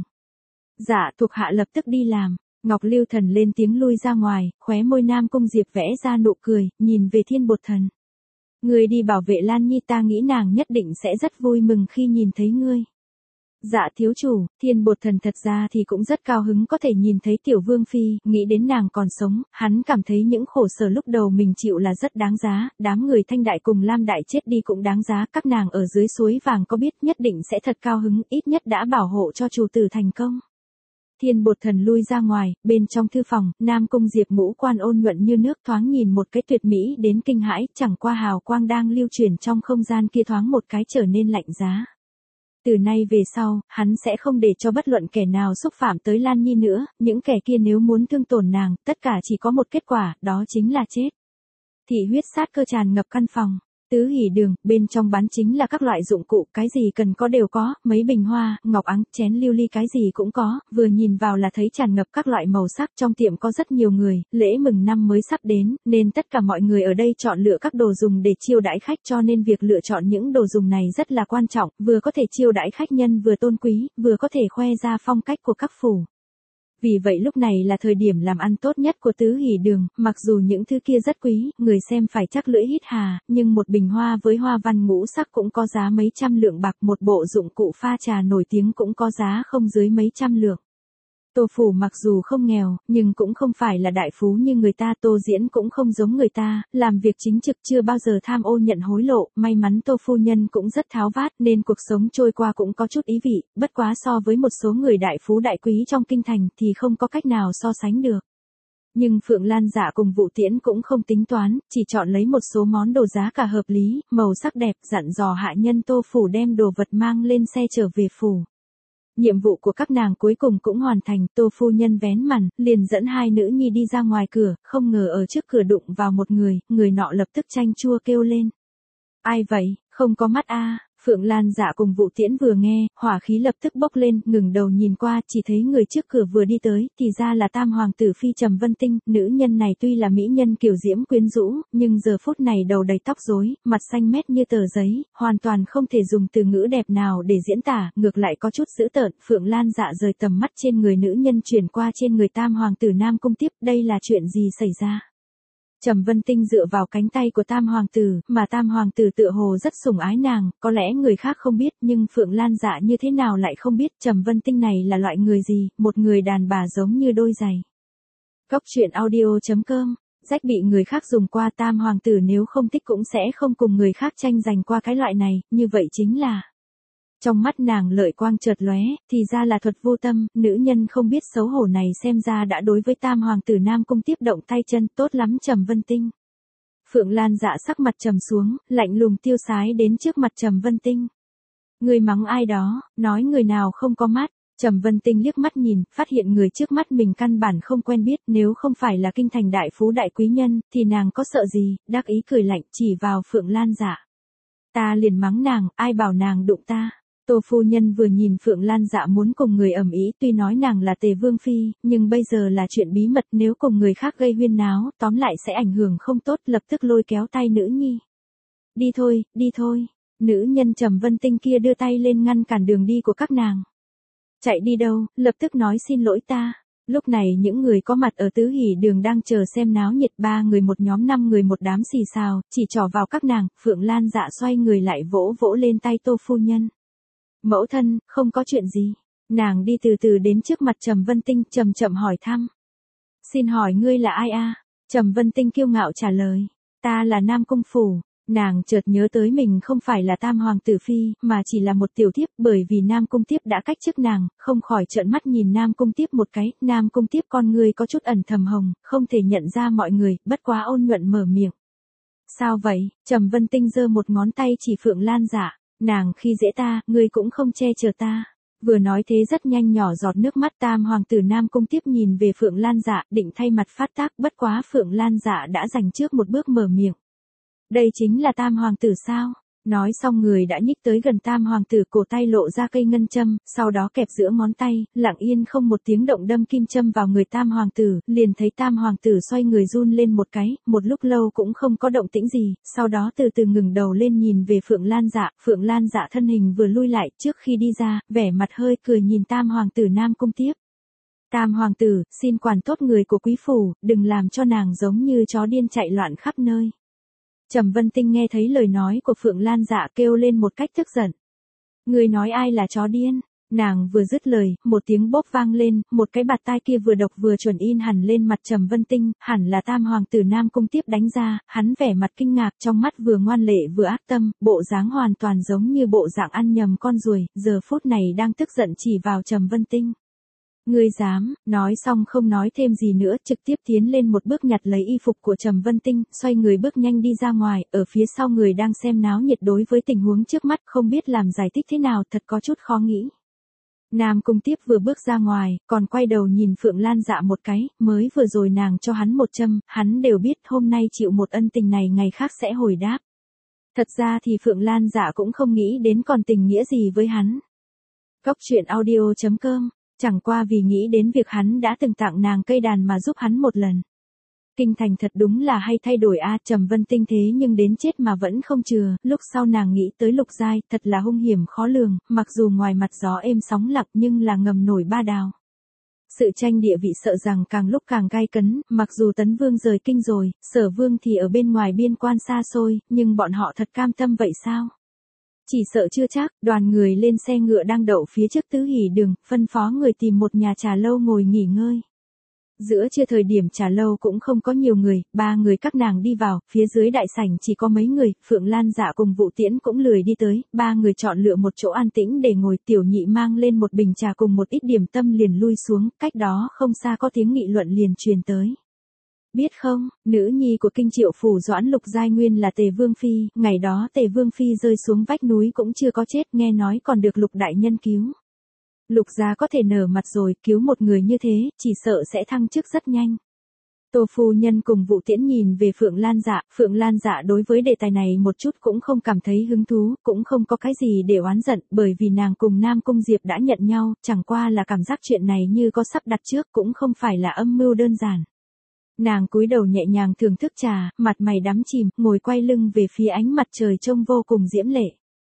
[SPEAKER 1] Dạ, thuộc hạ lập tức đi làm. Ngọc Lưu Thần lên tiếng lui ra ngoài, khóe môi Nam Cung Diệp vẽ ra nụ cười, nhìn về Thiên Bột Thần. Ngươi đi bảo vệ Lan Nhi, ta nghĩ nàng nhất định sẽ rất vui mừng khi nhìn thấy ngươi. Dạ thiếu chủ, Thiên Bột Thần thật ra thì cũng rất cao hứng có thể nhìn thấy Tiểu Vương Phi, nghĩ đến nàng còn sống, hắn cảm thấy những khổ sở lúc đầu mình chịu là rất đáng giá, đám người Thanh Đại cùng Lam Đại chết đi cũng đáng giá, các nàng ở dưới suối vàng có biết nhất định sẽ thật cao hứng, ít nhất đã bảo hộ cho chủ tử thành công. Thiên Bột Thần lui ra ngoài, bên trong thư phòng, Nam Cung Diệp ngũ quan ôn nhuận như nước, thoáng nhìn một cái tuyệt mỹ đến kinh hãi, chẳng qua hào quang đang lưu chuyển trong không gian kia thoáng một cái trở nên lạnh giá. Từ nay về sau, hắn sẽ không để cho bất luận kẻ nào xúc phạm tới Lan Nhi nữa, những kẻ kia nếu muốn thương tổn nàng, tất cả chỉ có một kết quả, đó chính là chết. Thị huyết sát cơ tràn ngập căn phòng. Tứ hỷ đường, bên trong bán chính là các loại dụng cụ, cái gì cần có đều có, mấy bình hoa, ngọc áng, chén lưu ly cái gì cũng có, vừa nhìn vào là thấy tràn ngập các loại màu sắc, trong tiệm có rất nhiều người, lễ mừng năm mới sắp đến, nên tất cả mọi người ở đây chọn lựa các đồ dùng để chiêu đãi khách, cho nên việc lựa chọn những đồ dùng này rất là quan trọng, vừa có thể chiêu đãi khách nhân vừa tôn quý, vừa có thể khoe ra phong cách của các phủ. Vì vậy lúc này là thời điểm làm ăn tốt nhất của tứ hỷ đường, mặc dù những thứ kia rất quý, người xem phải chắc lưỡi hít hà, nhưng một bình hoa với hoa văn ngũ sắc cũng có giá mấy trăm lượng bạc, một bộ dụng cụ pha trà nổi tiếng cũng có giá không dưới mấy trăm lượng. Tô phủ mặc dù không nghèo, nhưng cũng không phải là đại phú như người ta, Tô Diễn cũng không giống người ta, làm việc chính trực chưa bao giờ tham ô nhận hối lộ, may mắn Tô phu nhân cũng rất tháo vát nên cuộc sống trôi qua cũng có chút ý vị, bất quá so với một số người đại phú đại quý trong kinh thành thì không có cách nào so sánh được. Nhưng Phượng Lan Dạ cùng Vũ Tiễn cũng không tính toán, chỉ chọn lấy một số món đồ giá cả hợp lý, màu sắc đẹp, dặn dò hạ nhân Tô phủ đem đồ vật mang lên xe trở về phủ. Nhiệm vụ của các nàng cuối cùng cũng hoàn thành, Tô phu nhân vén màn, liền dẫn hai nữ nhi đi ra ngoài cửa, không ngờ ở trước cửa đụng vào một người nọ lập tức chanh chua kêu lên. Ai vậy, không có mắt Phượng Lan Dạ cùng Vũ Tiễn vừa nghe, hỏa khí lập tức bốc lên, ngừng đầu nhìn qua, chỉ thấy người trước cửa vừa đi tới, thì ra là Tam hoàng tử phi Trầm Vân Tinh, nữ nhân này tuy là mỹ nhân kiều diễm quyến rũ, nhưng giờ phút này đầu đầy tóc rối, mặt xanh mét như tờ giấy, hoàn toàn không thể dùng từ ngữ đẹp nào để diễn tả, ngược lại có chút dữ tợn. Phượng Lan Dạ rời tầm mắt trên người nữ nhân chuyển qua trên người Tam hoàng tử Nam Cung Tiếp, đây là chuyện gì xảy ra? Trầm Vân Tinh dựa vào cánh tay của Tam hoàng tử, mà Tam hoàng tử tựa hồ rất sủng ái nàng, có lẽ người khác không biết, nhưng Phượng Lan Dạ như thế nào lại không biết, Trầm Vân Tinh này là loại người gì, một người đàn bà giống như đôi giày. Góc truyện audio.com, rách bị người khác dùng qua. Tam hoàng tử nếu không thích cũng sẽ không cùng người khác tranh giành qua cái loại này, như vậy chính là. Trong mắt nàng lợi quang chợt lóe, thì ra là thuật vô tâm, nữ nhân không biết xấu hổ này xem ra đã đối với Tam hoàng tử Nam Cung Tiếp động tay chân, tốt lắm Trầm Vân Tinh. Phượng Lan Dạ sắc mặt trầm xuống, lạnh lùng tiêu sái đến trước mặt Trầm Vân Tinh. Người mắng ai đó, nói người nào không có mắt. Trầm Vân Tinh liếc mắt nhìn, phát hiện người trước mắt mình căn bản không quen biết, nếu không phải là kinh thành đại phú đại quý nhân, thì nàng có sợ gì, đắc ý cười lạnh chỉ vào Phượng Lan Dạ. Ta liền mắng nàng, ai bảo nàng đụng ta. Tô phu nhân vừa nhìn Phượng Lan Dạ muốn cùng người ầm ĩ, tuy nói nàng là Tề Vương phi, nhưng bây giờ là chuyện bí mật, nếu cùng người khác gây huyên náo, tóm lại sẽ ảnh hưởng không tốt, lập tức lôi kéo tay nữ nhi. Đi thôi, đi thôi. Nữ nhân Trầm Vân Tinh kia đưa tay lên ngăn cản đường đi của các nàng. Chạy đi đâu, lập tức nói xin lỗi ta. Lúc này những người có mặt ở Tứ Hỷ Đường đang chờ xem náo nhiệt, 3 người một nhóm 5 người một đám xì xào, chỉ trỏ vào các nàng. Phượng Lan Dạ xoay người lại vỗ vỗ lên tay Tô phu nhân. Mẫu thân, không có chuyện gì. Nàng đi từ từ đến trước mặt Trầm Vân Tinh, chậm chậm hỏi thăm. Xin hỏi ngươi là ai a? Trầm Vân Tinh kiêu ngạo trả lời. Ta là Nam Cung Phủ. Nàng chợt nhớ tới mình không phải là Tam hoàng tử phi, mà chỉ là một tiểu thiếp, bởi vì Nam Cung Tiếp đã cách chức nàng, không khỏi trợn mắt nhìn Nam Cung Tiếp một cái. Nam Cung Tiếp con ngươi có chút ẩn thầm hồng, không thể nhận ra mọi người, bất quá ôn nhuận mở miệng. Sao vậy? Trầm Vân Tinh giơ một ngón tay chỉ Phượng Lan Dạ. Nàng khi dễ ta, ngươi cũng không che chở ta. Vừa nói thế rất nhanh nhỏ giọt nước mắt. Tam hoàng tử Nam Cung Tiếp nhìn về Phượng Lan Dạ, định thay mặt phát tác, bất quá Phượng Lan Dạ đã giành trước một bước mở miệng. Đây chính là Tam hoàng tử sao? Nói xong người đã nhích tới gần Tam hoàng tử, cổ tay lộ ra cây ngân châm, sau đó kẹp giữa ngón tay, lặng yên không một tiếng động đâm kim châm vào người Tam hoàng tử, liền thấy Tam hoàng tử xoay người run lên một cái, một lúc lâu cũng không có động tĩnh gì, sau đó từ từ ngừng đầu lên nhìn về Phượng Lan Dạ. Phượng Lan Dạ thân hình vừa lui lại, trước khi đi ra, vẻ mặt hơi cười nhìn Tam hoàng tử Nam Cung Tiếp. Tam hoàng tử, xin quản tốt người của quý phủ, đừng làm cho nàng giống như chó điên chạy loạn khắp nơi. Trầm Vân Tinh nghe thấy lời nói của Phượng Lan Dạ kêu lên một cách tức giận. Người nói ai là chó điên? Nàng vừa dứt lời, một tiếng bốp vang lên, một cái bạt tai kia vừa độc vừa chuẩn in hẳn lên mặt Trầm Vân Tinh, hẳn là Tam hoàng tử Nam Cung Tiếp đánh ra, hắn vẻ mặt kinh ngạc, trong mắt vừa ngoan lệ vừa ác tâm, bộ dáng hoàn toàn giống như bộ dạng ăn nhầm con ruồi, giờ phút này đang tức giận chỉ vào Trầm Vân Tinh. Ngươi dám? Nói xong không nói thêm gì nữa, trực tiếp tiến lên một bước nhặt lấy y phục của Trầm Vân Tinh, xoay người bước nhanh đi ra ngoài, ở phía sau người đang xem náo nhiệt đối với tình huống trước mắt không biết làm giải thích thế nào, thật có chút khó nghĩ. Nam Cung Tiếp vừa bước ra ngoài, còn quay đầu nhìn Phượng Lan Dạ một cái, mới vừa rồi nàng cho hắn một châm, hắn đều biết hôm nay chịu một ân tình này ngày khác sẽ hồi đáp. Thật ra thì Phượng Lan Dạ cũng không nghĩ đến còn tình nghĩa gì với hắn. Góc truyện audio.com, chẳng qua vì nghĩ đến việc hắn đã từng tặng nàng cây đàn mà giúp hắn một lần. Kinh thành thật đúng là hay thay đổi a. Trầm Vân Tinh thế nhưng đến chết mà vẫn không chừa, lúc sau nàng nghĩ tới Lục Giai, thật là hung hiểm khó lường, mặc dù ngoài mặt gió êm sóng lặng nhưng là ngầm nổi ba đào. Sự tranh địa vị sợ rằng càng lúc càng gay cấn, mặc dù Tấn Vương rời kinh rồi, Sở Vương thì ở bên ngoài biên quan xa xôi, nhưng bọn họ thật cam tâm vậy sao? Chỉ sợ chưa chắc. Đoàn người lên xe ngựa đang đậu phía trước Tứ Hỷ Đường, phân phó người tìm một nhà trà lâu ngồi nghỉ ngơi. Giữa trưa thời điểm trà lâu cũng không có nhiều người, 3 người các nàng đi vào, phía dưới đại sảnh chỉ có mấy người, Phượng Lan Dạ cùng Vũ Tiễn cũng lười đi tới, 3 người chọn lựa một chỗ an tĩnh để ngồi. Tiểu Nhị mang lên một bình trà cùng một ít điểm tâm liền lui xuống, cách đó không xa có tiếng nghị luận liền truyền tới. Biết không, nữ nhi của Kinh Triệu phủ Doãn Lục Giai nguyên là Tề Vương phi, ngày đó Tề Vương phi rơi xuống vách núi cũng chưa có chết, nghe nói còn được Lục đại nhân cứu. Lục gia có thể nở mặt rồi, cứu một người như thế, chỉ sợ sẽ thăng chức rất nhanh. Tô phu nhân cùng Vũ Tiễn nhìn về Phượng Lan Dạ đối với đề tài này một chút cũng không cảm thấy hứng thú, cũng không có cái gì để oán giận, bởi vì nàng cùng Nam Cung Diệp đã nhận nhau, chẳng qua là cảm giác chuyện này như có sắp đặt trước, cũng không phải là âm mưu đơn giản. Nàng cúi đầu nhẹ nhàng thưởng thức trà, mặt mày đắm chìm, ngồi quay lưng về phía ánh mặt trời trông vô cùng diễm lệ.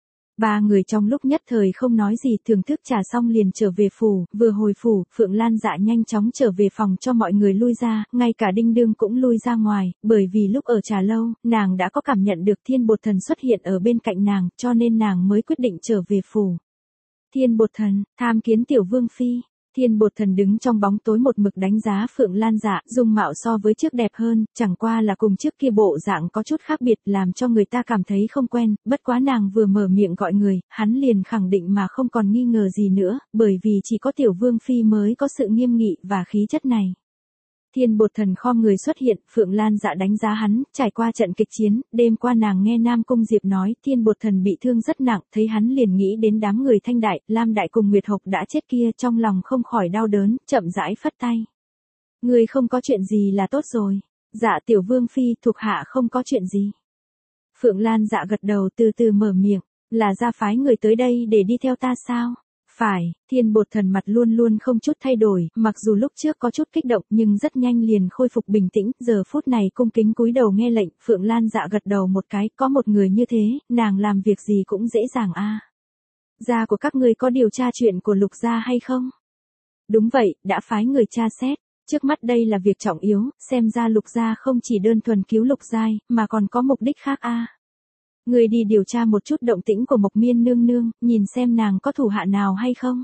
[SPEAKER 1] Ba người trong lúc nhất thời không nói gì, thưởng thức trà xong liền trở về phủ, vừa hồi phủ, Phượng Lan Dạ nhanh chóng trở về phòng cho mọi người lui ra, ngay cả Đinh Đương cũng lui ra ngoài, bởi vì lúc ở trà lâu, nàng đã có cảm nhận được Thiên Bột Thần xuất hiện ở bên cạnh nàng, cho nên nàng mới quyết định trở về phủ. Thiên Bột Thần, tham kiến tiểu vương phi. Thiên Bột Thần đứng trong bóng tối một mực đánh giá Phượng Lan Dạ, dung mạo so với trước đẹp hơn, chẳng qua là cùng trước kia bộ dạng có chút khác biệt làm cho người ta cảm thấy không quen, bất quá nàng vừa mở miệng gọi người, hắn liền khẳng định mà không còn nghi ngờ gì nữa, bởi vì chỉ có tiểu vương phi mới có sự nghiêm nghị và khí chất này. Thiên Bột Thần khom người xuất hiện, Phượng Lan Dạ đánh giá hắn, trải qua trận kịch chiến, đêm qua nàng nghe Nam Cung Diệp nói Thiên Bột Thần bị thương rất nặng, thấy hắn liền nghĩ đến đám người Thanh Đại, Lam Đại cùng Nguyệt Hộc đã chết kia, trong lòng không khỏi đau đớn, chậm rãi phất tay. Người không có chuyện gì là tốt rồi. Dạ tiểu vương phi, thuộc hạ không có chuyện gì. Phượng Lan Dạ gật đầu từ từ mở miệng, là ra phái người tới đây để đi theo ta sao? Phải, Thiên Bột Thần mặt luôn luôn không chút thay đổi, mặc dù lúc trước có chút kích động nhưng rất nhanh liền khôi phục bình tĩnh, giờ phút này cung kính cúi đầu nghe lệnh, Phượng Lan Dạ gật đầu một cái, có một người như thế, nàng làm việc gì cũng dễ dàng a. Gia của các ngươi có điều tra chuyện của Lục gia hay không? Đúng vậy, đã phái người tra xét, trước mắt đây là việc trọng yếu, xem ra Lục gia không chỉ đơn thuần cứu Lục giai, mà còn có mục đích khác a. Người đi điều tra một chút động tĩnh của Mộc Miên nương nương, nhìn xem nàng có thủ hạ nào hay không.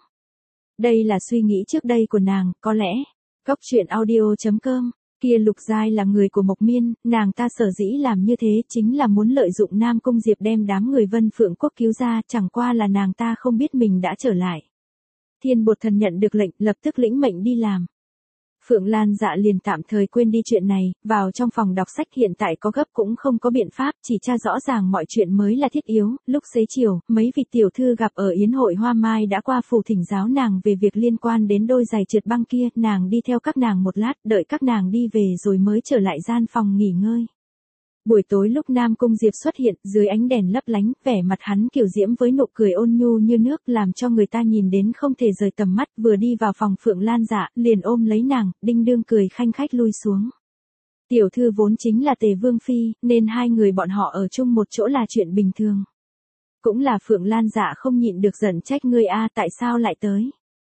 [SPEAKER 1] Đây là suy nghĩ trước đây của nàng, có lẽ. Góc truyện audio.com, kia Lục giai là người của Mộc Miên, nàng ta sở dĩ làm như thế chính là muốn lợi dụng Nam Cung Diệp đem đám người Vân Phượng Quốc cứu ra, chẳng qua là nàng ta không biết mình đã trở lại. Thiên Bột Thần nhận được lệnh, lập tức lĩnh mệnh đi làm. Phượng Lan Dạ liền tạm thời quên đi chuyện này, vào trong phòng đọc sách hiện tại có gấp cũng không có biện pháp, chỉ tra rõ ràng mọi chuyện mới là thiết yếu. Lúc xế chiều, mấy vị tiểu thư gặp ở yến hội Hoa Mai đã qua phủ thỉnh giáo nàng về việc liên quan đến đôi giày trượt băng kia, nàng đi theo các nàng một lát, đợi các nàng đi về rồi mới trở lại gian phòng nghỉ ngơi. Buổi tối lúc Nam Cung Diệp xuất hiện, dưới ánh đèn lấp lánh, vẻ mặt hắn kiều diễm với nụ cười ôn nhu như nước, làm cho người ta nhìn đến không thể rời tầm mắt, vừa đi vào phòng Phượng Lan Dạ, liền ôm lấy nàng, Đinh Đương cười khanh khách lui xuống. Tiểu thư vốn chính là Tề Vương phi, nên hai người bọn họ ở chung một chỗ là chuyện bình thường. Cũng là Phượng Lan Dạ không nhịn được giận trách ngươi a, tại sao lại tới?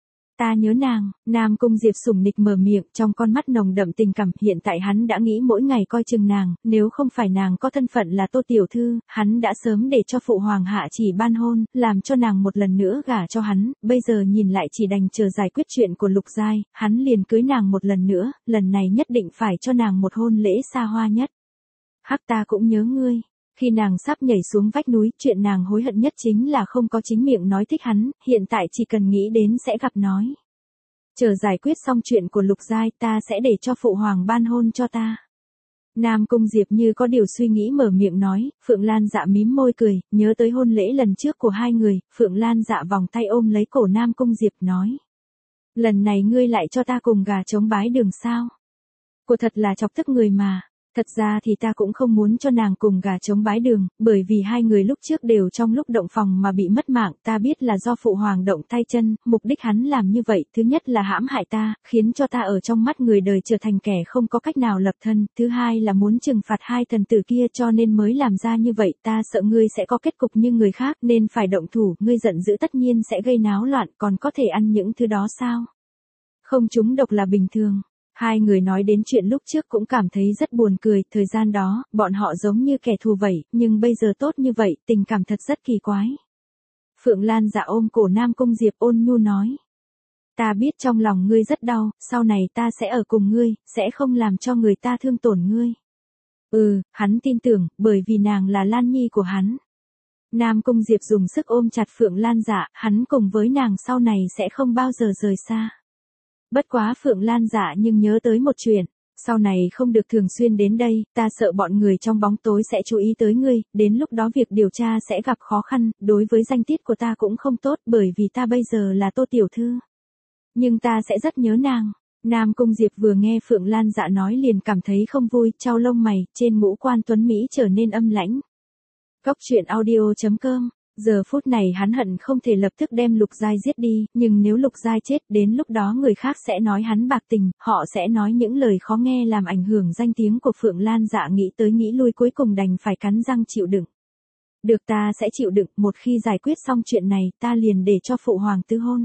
[SPEAKER 1] Ta nhớ nàng. Nam Cung Diệp sủng nịch mở miệng, trong con mắt nồng đậm tình cảm, hiện tại hắn đã nghĩ mỗi ngày coi chừng nàng, nếu không phải nàng có thân phận là Tô tiểu thư, hắn đã sớm để cho phụ hoàng hạ chỉ ban hôn, làm cho nàng một lần nữa gả cho hắn, bây giờ nhìn lại chỉ đành chờ giải quyết chuyện của Lục giai, hắn liền cưới nàng một lần nữa, lần này nhất định phải cho nàng một hôn lễ xa hoa nhất. Hắc, ta cũng nhớ ngươi. Khi nàng sắp nhảy xuống vách núi, chuyện nàng hối hận nhất chính là không có chính miệng nói thích hắn, hiện tại chỉ cần nghĩ đến sẽ gặp nói. Chờ giải quyết xong chuyện của Lục giai, ta sẽ để cho phụ hoàng ban hôn cho ta. Nam Cung Diệp như có điều suy nghĩ mở miệng nói, Phượng Lan Dạ mím môi cười, nhớ tới hôn lễ lần trước của hai người, Phượng Lan Dạ vòng tay ôm lấy cổ Nam Cung Diệp nói. Lần này ngươi lại cho ta cùng gà trống bái đường sao? Cô thật là chọc tức người mà. Thật ra thì ta cũng không muốn cho nàng cùng gà trống bái đường, bởi vì hai người lúc trước đều trong lúc động phòng mà bị mất mạng, ta biết là do phụ hoàng động tay chân, mục đích hắn làm như vậy, thứ nhất là hãm hại ta, khiến cho ta ở trong mắt người đời trở thành kẻ không có cách nào lập thân, thứ hai là muốn trừng phạt hai thần tử kia cho nên mới làm ra như vậy, ta sợ ngươi sẽ có kết cục như người khác nên phải động thủ, ngươi giận dữ tất nhiên sẽ gây náo loạn, còn có thể ăn những thứ đó sao? Không trúng độc là bình thường. Hai người nói đến chuyện lúc trước cũng cảm thấy rất buồn cười, thời gian đó, bọn họ giống như kẻ thù vậy, nhưng bây giờ tốt như vậy, tình cảm thật rất kỳ quái. Phượng Lan Dạ ôm cổ Nam Cung Diệp ôn nhu nói. Ta biết trong lòng ngươi rất đau, sau này ta sẽ ở cùng ngươi, sẽ không làm cho người ta thương tổn ngươi. Hắn tin tưởng, bởi vì nàng là Lan Nhi của hắn. Nam Cung Diệp dùng sức ôm chặt Phượng Lan Dạ, hắn cùng với nàng sau này sẽ không bao giờ rời xa. Bất quá Phượng Lan Dạ nhưng nhớ tới một chuyện, sau này không được thường xuyên đến đây, ta sợ bọn người trong bóng tối sẽ chú ý tới ngươi, đến lúc đó việc điều tra sẽ gặp khó khăn, đối với danh tiết của ta cũng không tốt bởi vì ta bây giờ là Tô tiểu thư. Nhưng ta sẽ rất nhớ nàng. Nam Cung Diệp vừa nghe Phượng Lan Dạ nói liền cảm thấy không vui, chau lông mày, trên ngũ quan tuấn Mỹ trở nên âm lãnh. Cốc truyện audio.com. Giờ phút này hắn hận không thể lập tức đem Lục Giai giết đi, nhưng nếu Lục Giai chết, đến lúc đó người khác sẽ nói hắn bạc tình, họ sẽ nói những lời khó nghe làm ảnh hưởng danh tiếng của Phượng Lan Dạ, nghĩ tới nghĩ lui cuối cùng đành phải cắn răng chịu đựng. Được, ta sẽ chịu đựng, một khi giải quyết xong chuyện này, ta liền để cho phụ hoàng tứ hôn.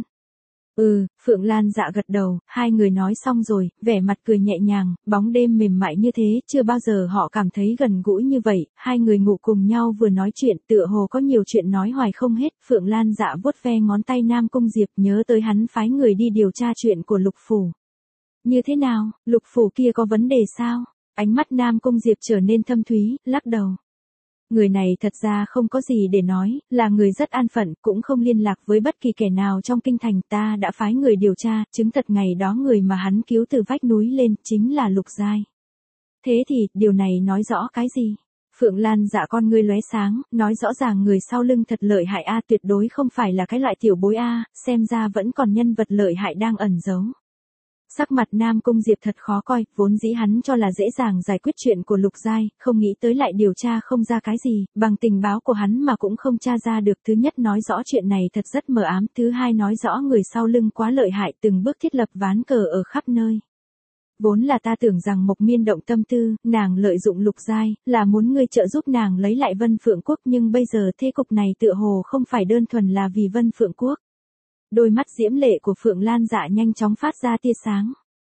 [SPEAKER 1] Phượng Lan Dạ gật đầu, hai người nói xong rồi, vẻ mặt cười nhẹ nhàng, bóng đêm mềm mại như thế, chưa bao giờ họ cảm thấy gần gũi như vậy, hai người ngủ cùng nhau vừa nói chuyện, tựa hồ có nhiều chuyện nói hoài không hết. Phượng Lan Dạ vuốt ve ngón tay Nam Cung Diệp, nhớ tới hắn phái người đi điều tra chuyện của Lục Phủ. Như thế nào, Lục Phủ kia có vấn đề sao? Ánh mắt Nam Cung Diệp trở nên thâm thúy, lắc đầu. Người này thật ra không có gì để nói, là người rất an phận, cũng không liên lạc với bất kỳ kẻ nào trong kinh thành. Ta đã phái người điều tra, chứng thật ngày đó người mà hắn cứu từ vách núi lên, chính là Lục Giai. Thế thì, điều này nói rõ cái gì? Phượng Lan Dạ con ngươi lóe sáng, nói rõ ràng người sau lưng thật lợi hại a, tuyệt đối không phải là cái loại tiểu bối a, xem ra vẫn còn nhân vật lợi hại đang ẩn giấu. Sắc mặt Nam Cung Diệp thật khó coi, vốn dĩ hắn cho là dễ dàng giải quyết chuyện của Lục Giai, không nghĩ tới lại điều tra không ra cái gì, bằng tình báo của hắn mà cũng không tra ra được. Thứ nhất nói rõ chuyện này thật rất mờ ám, thứ hai nói rõ người sau lưng quá lợi hại, từng bước thiết lập ván cờ ở khắp nơi. Vốn là ta tưởng rằng Mộc Miên động tâm tư, nàng lợi dụng Lục Giai, là muốn ngươi trợ giúp nàng lấy lại Vân Phượng Quốc, nhưng bây giờ thế cục này tựa hồ không phải đơn thuần là vì Vân Phượng Quốc. Đôi mắt diễm lệ của Phượng Lan Dạ nhanh chóng phát ra tia sáng.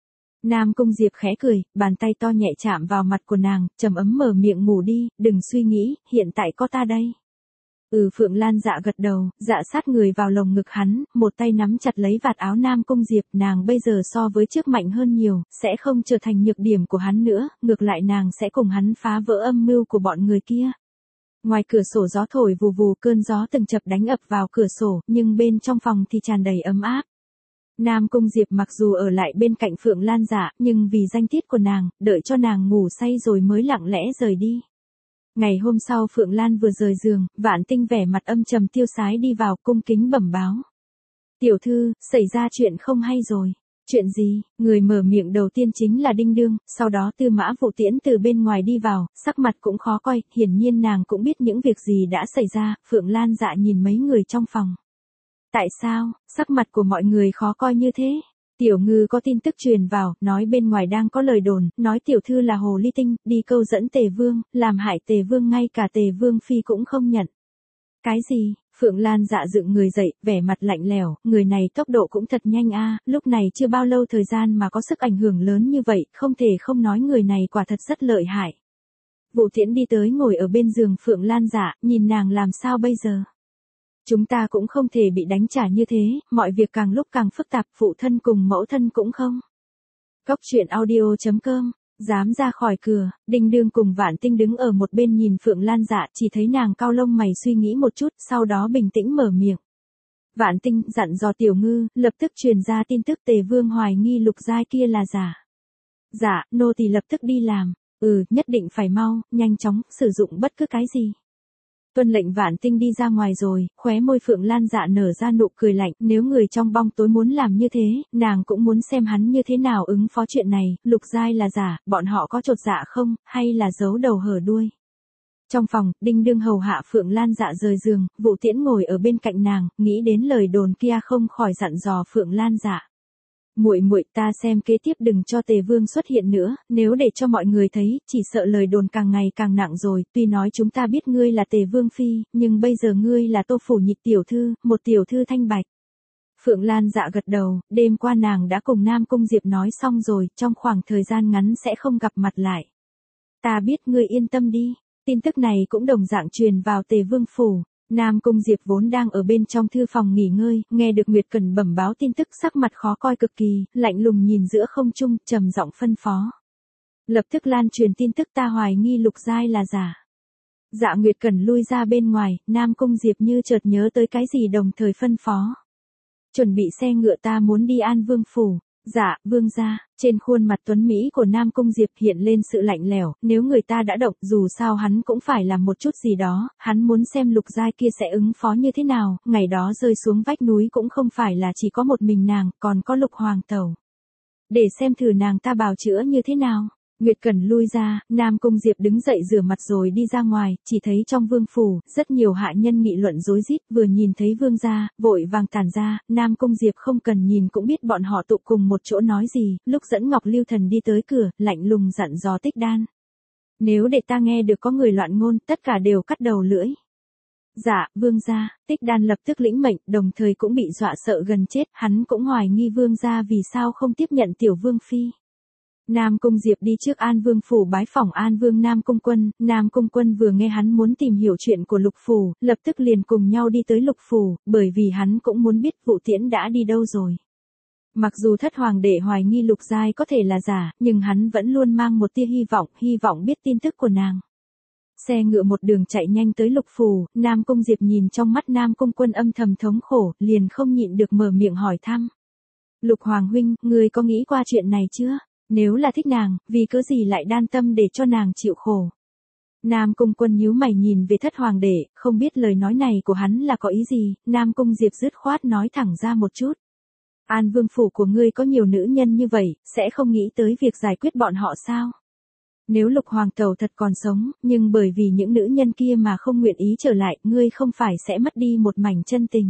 [SPEAKER 1] Nam Cung Diệp khẽ cười, bàn tay to nhẹ chạm vào mặt của nàng, trầm ấm mở miệng, ngủ đi, đừng suy nghĩ, hiện tại có ta đây. Phượng Lan Dạ gật đầu, dạ sát người vào lồng ngực hắn, một tay nắm chặt lấy vạt áo Nam Cung Diệp. Nàng bây giờ so với trước mạnh hơn nhiều, sẽ không trở thành nhược điểm của hắn nữa, ngược lại nàng sẽ cùng hắn phá vỡ âm mưu của bọn người kia. Ngoài cửa sổ gió thổi vù vù, cơn gió từng chập đánh ập vào cửa sổ, nhưng bên trong phòng thì tràn đầy ấm áp. Nam Cung Diệp mặc dù ở lại bên cạnh Phượng Lan Dạ, nhưng vì danh tiết của nàng, đợi cho nàng ngủ say rồi mới lặng lẽ rời đi. Ngày hôm sau Phượng Lan vừa rời giường, Vạn Tinh vẻ mặt âm trầm tiêu sái đi vào, cung kính bẩm báo. Tiểu thư, xảy ra chuyện không hay rồi. Chuyện gì? Người mở miệng đầu tiên chính là Đinh Đương, sau đó Tư Mã Vụ Tiễn từ bên ngoài đi vào, sắc mặt cũng khó coi, hiển nhiên nàng cũng biết những việc gì đã xảy ra. Phượng Lan Dạ nhìn mấy người trong phòng. Tại sao, sắc mặt của mọi người khó coi như thế? Tiểu Ngư có tin tức truyền vào, nói bên ngoài đang có lời đồn, nói tiểu thư là hồ ly tinh, đi câu dẫn Tề Vương, làm hại Tề Vương, ngay cả Tề Vương phi cũng không nhận. Cái gì? Phượng Lan Dạ dựng người dậy, vẻ mặt lạnh lẽo, người này tốc độ cũng thật nhanh a, lúc này chưa bao lâu thời gian mà có sức ảnh hưởng lớn như vậy, không thể không nói người này quả thật rất lợi hại. Vụ Tiễn đi tới ngồi ở bên giường Phượng Lan Dạ, nhìn nàng làm sao bây giờ? Chúng ta cũng không thể bị đánh trả như thế, mọi việc càng lúc càng phức tạp, phụ thân cùng mẫu thân cũng không. Cốc truyện audio.com. Dám ra khỏi cửa, Đinh Đương cùng Vạn Tinh đứng ở một bên nhìn Phượng Lan Dạ, chỉ thấy nàng cau lông mày suy nghĩ một chút, sau đó bình tĩnh mở miệng. Vạn Tinh dặn dò Tiểu Ngư, lập tức truyền ra tin tức Tề Vương hoài nghi Lục Giai kia là giả. Dạ, nô tỳ lập tức đi làm. Nhất định phải mau, nhanh chóng, sử dụng bất cứ cái gì. Tuân lệnh. Vạn Tinh đi ra ngoài rồi, khóe môi Phượng Lan Dạ nở ra nụ cười lạnh, nếu người trong bóng tối muốn làm như thế, nàng cũng muốn xem hắn như thế nào ứng phó chuyện này. Lục Giai là giả, bọn họ có chột dạ không, hay là giấu đầu hở đuôi? Trong phòng, Đinh Đương hầu hạ Phượng Lan Dạ rời giường, Vụ Tiễn ngồi ở bên cạnh nàng, nghĩ đến lời đồn kia không khỏi dặn dò Phượng Lan Dạ. Muội muội, ta xem kế tiếp đừng cho Tề Vương xuất hiện nữa, nếu để cho mọi người thấy, chỉ sợ lời đồn càng ngày càng nặng rồi. Tuy nói chúng ta biết ngươi là Tề Vương phi, nhưng bây giờ ngươi là Tô phủ nhị tiểu thư, một tiểu thư thanh bạch. Phượng Lan Dạ gật đầu, đêm qua nàng đã cùng Nam Cung Diệp nói xong rồi, trong khoảng thời gian ngắn sẽ không gặp mặt lại. Ta biết, ngươi yên tâm đi. Tin tức này cũng đồng dạng truyền vào Tề Vương phủ. Nam Cung Diệp vốn đang ở bên trong thư phòng nghỉ ngơi, nghe được Nguyệt Cần bẩm báo tin tức, sắc mặt khó coi cực kỳ, lạnh lùng nhìn giữa không trung, trầm giọng phân phó. Lập tức lan truyền tin tức, ta hoài nghi Lục Giai là giả. Dạ. Nguyệt Cần lui ra bên ngoài, Nam Cung Diệp như chợt nhớ tới cái gì đồng thời phân phó. Chuẩn bị xe ngựa, ta muốn đi An Vương phủ. Dạ, vương gia. Trên khuôn mặt tuấn Mỹ của Nam Cung Diệp hiện lên sự lạnh lẽo, nếu người ta đã động, dù sao hắn cũng phải làm một chút gì đó, hắn muốn xem Lục Giai kia sẽ ứng phó như thế nào, ngày đó rơi xuống vách núi cũng không phải là chỉ có một mình nàng, còn có Lục Hoàng tẩu. để xem thử nàng ta bào chữa như thế nào. Nguyệt Cẩn lui ra, Nam Cung Diệp đứng dậy rửa mặt rồi đi ra ngoài, chỉ thấy trong vương phủ, rất nhiều hạ nhân nghị luận rối rít, vừa nhìn thấy vương gia, vội vàng tản ra, Nam Cung Diệp không cần nhìn cũng biết bọn họ tụ cùng một chỗ nói gì, lúc dẫn Ngọc Lưu Thần đi tới cửa, lạnh lùng dặn dò Tích Đan. Nếu để ta nghe được có người loạn ngôn, tất cả đều cắt đầu lưỡi. Dạ, vương gia, Tích Đan lập tức lĩnh mệnh, đồng thời cũng bị dọa sợ gần chết, hắn cũng hoài nghi vương gia vì sao không tiếp nhận tiểu vương phi. Nam Cung Diệp đi trước An Vương phủ bái phỏng An Vương Nam Cung Quân, Nam Cung Quân vừa nghe hắn muốn tìm hiểu chuyện của Lục phủ, lập tức liền cùng nhau đi tới Lục phủ, bởi vì hắn cũng muốn biết Vũ Tiễn đã đi đâu rồi. Mặc dù thất hoàng đệ hoài nghi Lục Giai có thể là giả, nhưng hắn vẫn luôn mang một tia hy vọng biết tin tức của nàng. Xe ngựa một đường chạy nhanh tới Lục phủ, Nam Cung Diệp nhìn trong mắt Nam Cung Quân âm thầm thống khổ, liền không nhịn được mở miệng hỏi thăm. Lục Hoàng huynh, ngươi có nghĩ qua chuyện này chưa? Nếu là thích nàng, vì cớ gì lại đan tâm để cho nàng chịu khổ? Nam Cung Quân nhíu mày nhìn về thất hoàng đệ, không biết lời nói này của hắn là có ý gì, Nam Cung Diệp dứt khoát nói thẳng ra một chút. An Vương phủ của ngươi có nhiều nữ nhân như vậy, sẽ không nghĩ tới việc giải quyết bọn họ sao? Nếu Lục Hoàng tẩu thật còn sống, nhưng bởi vì những nữ nhân kia mà không nguyện ý trở lại, ngươi không phải sẽ mất đi một mảnh chân tình.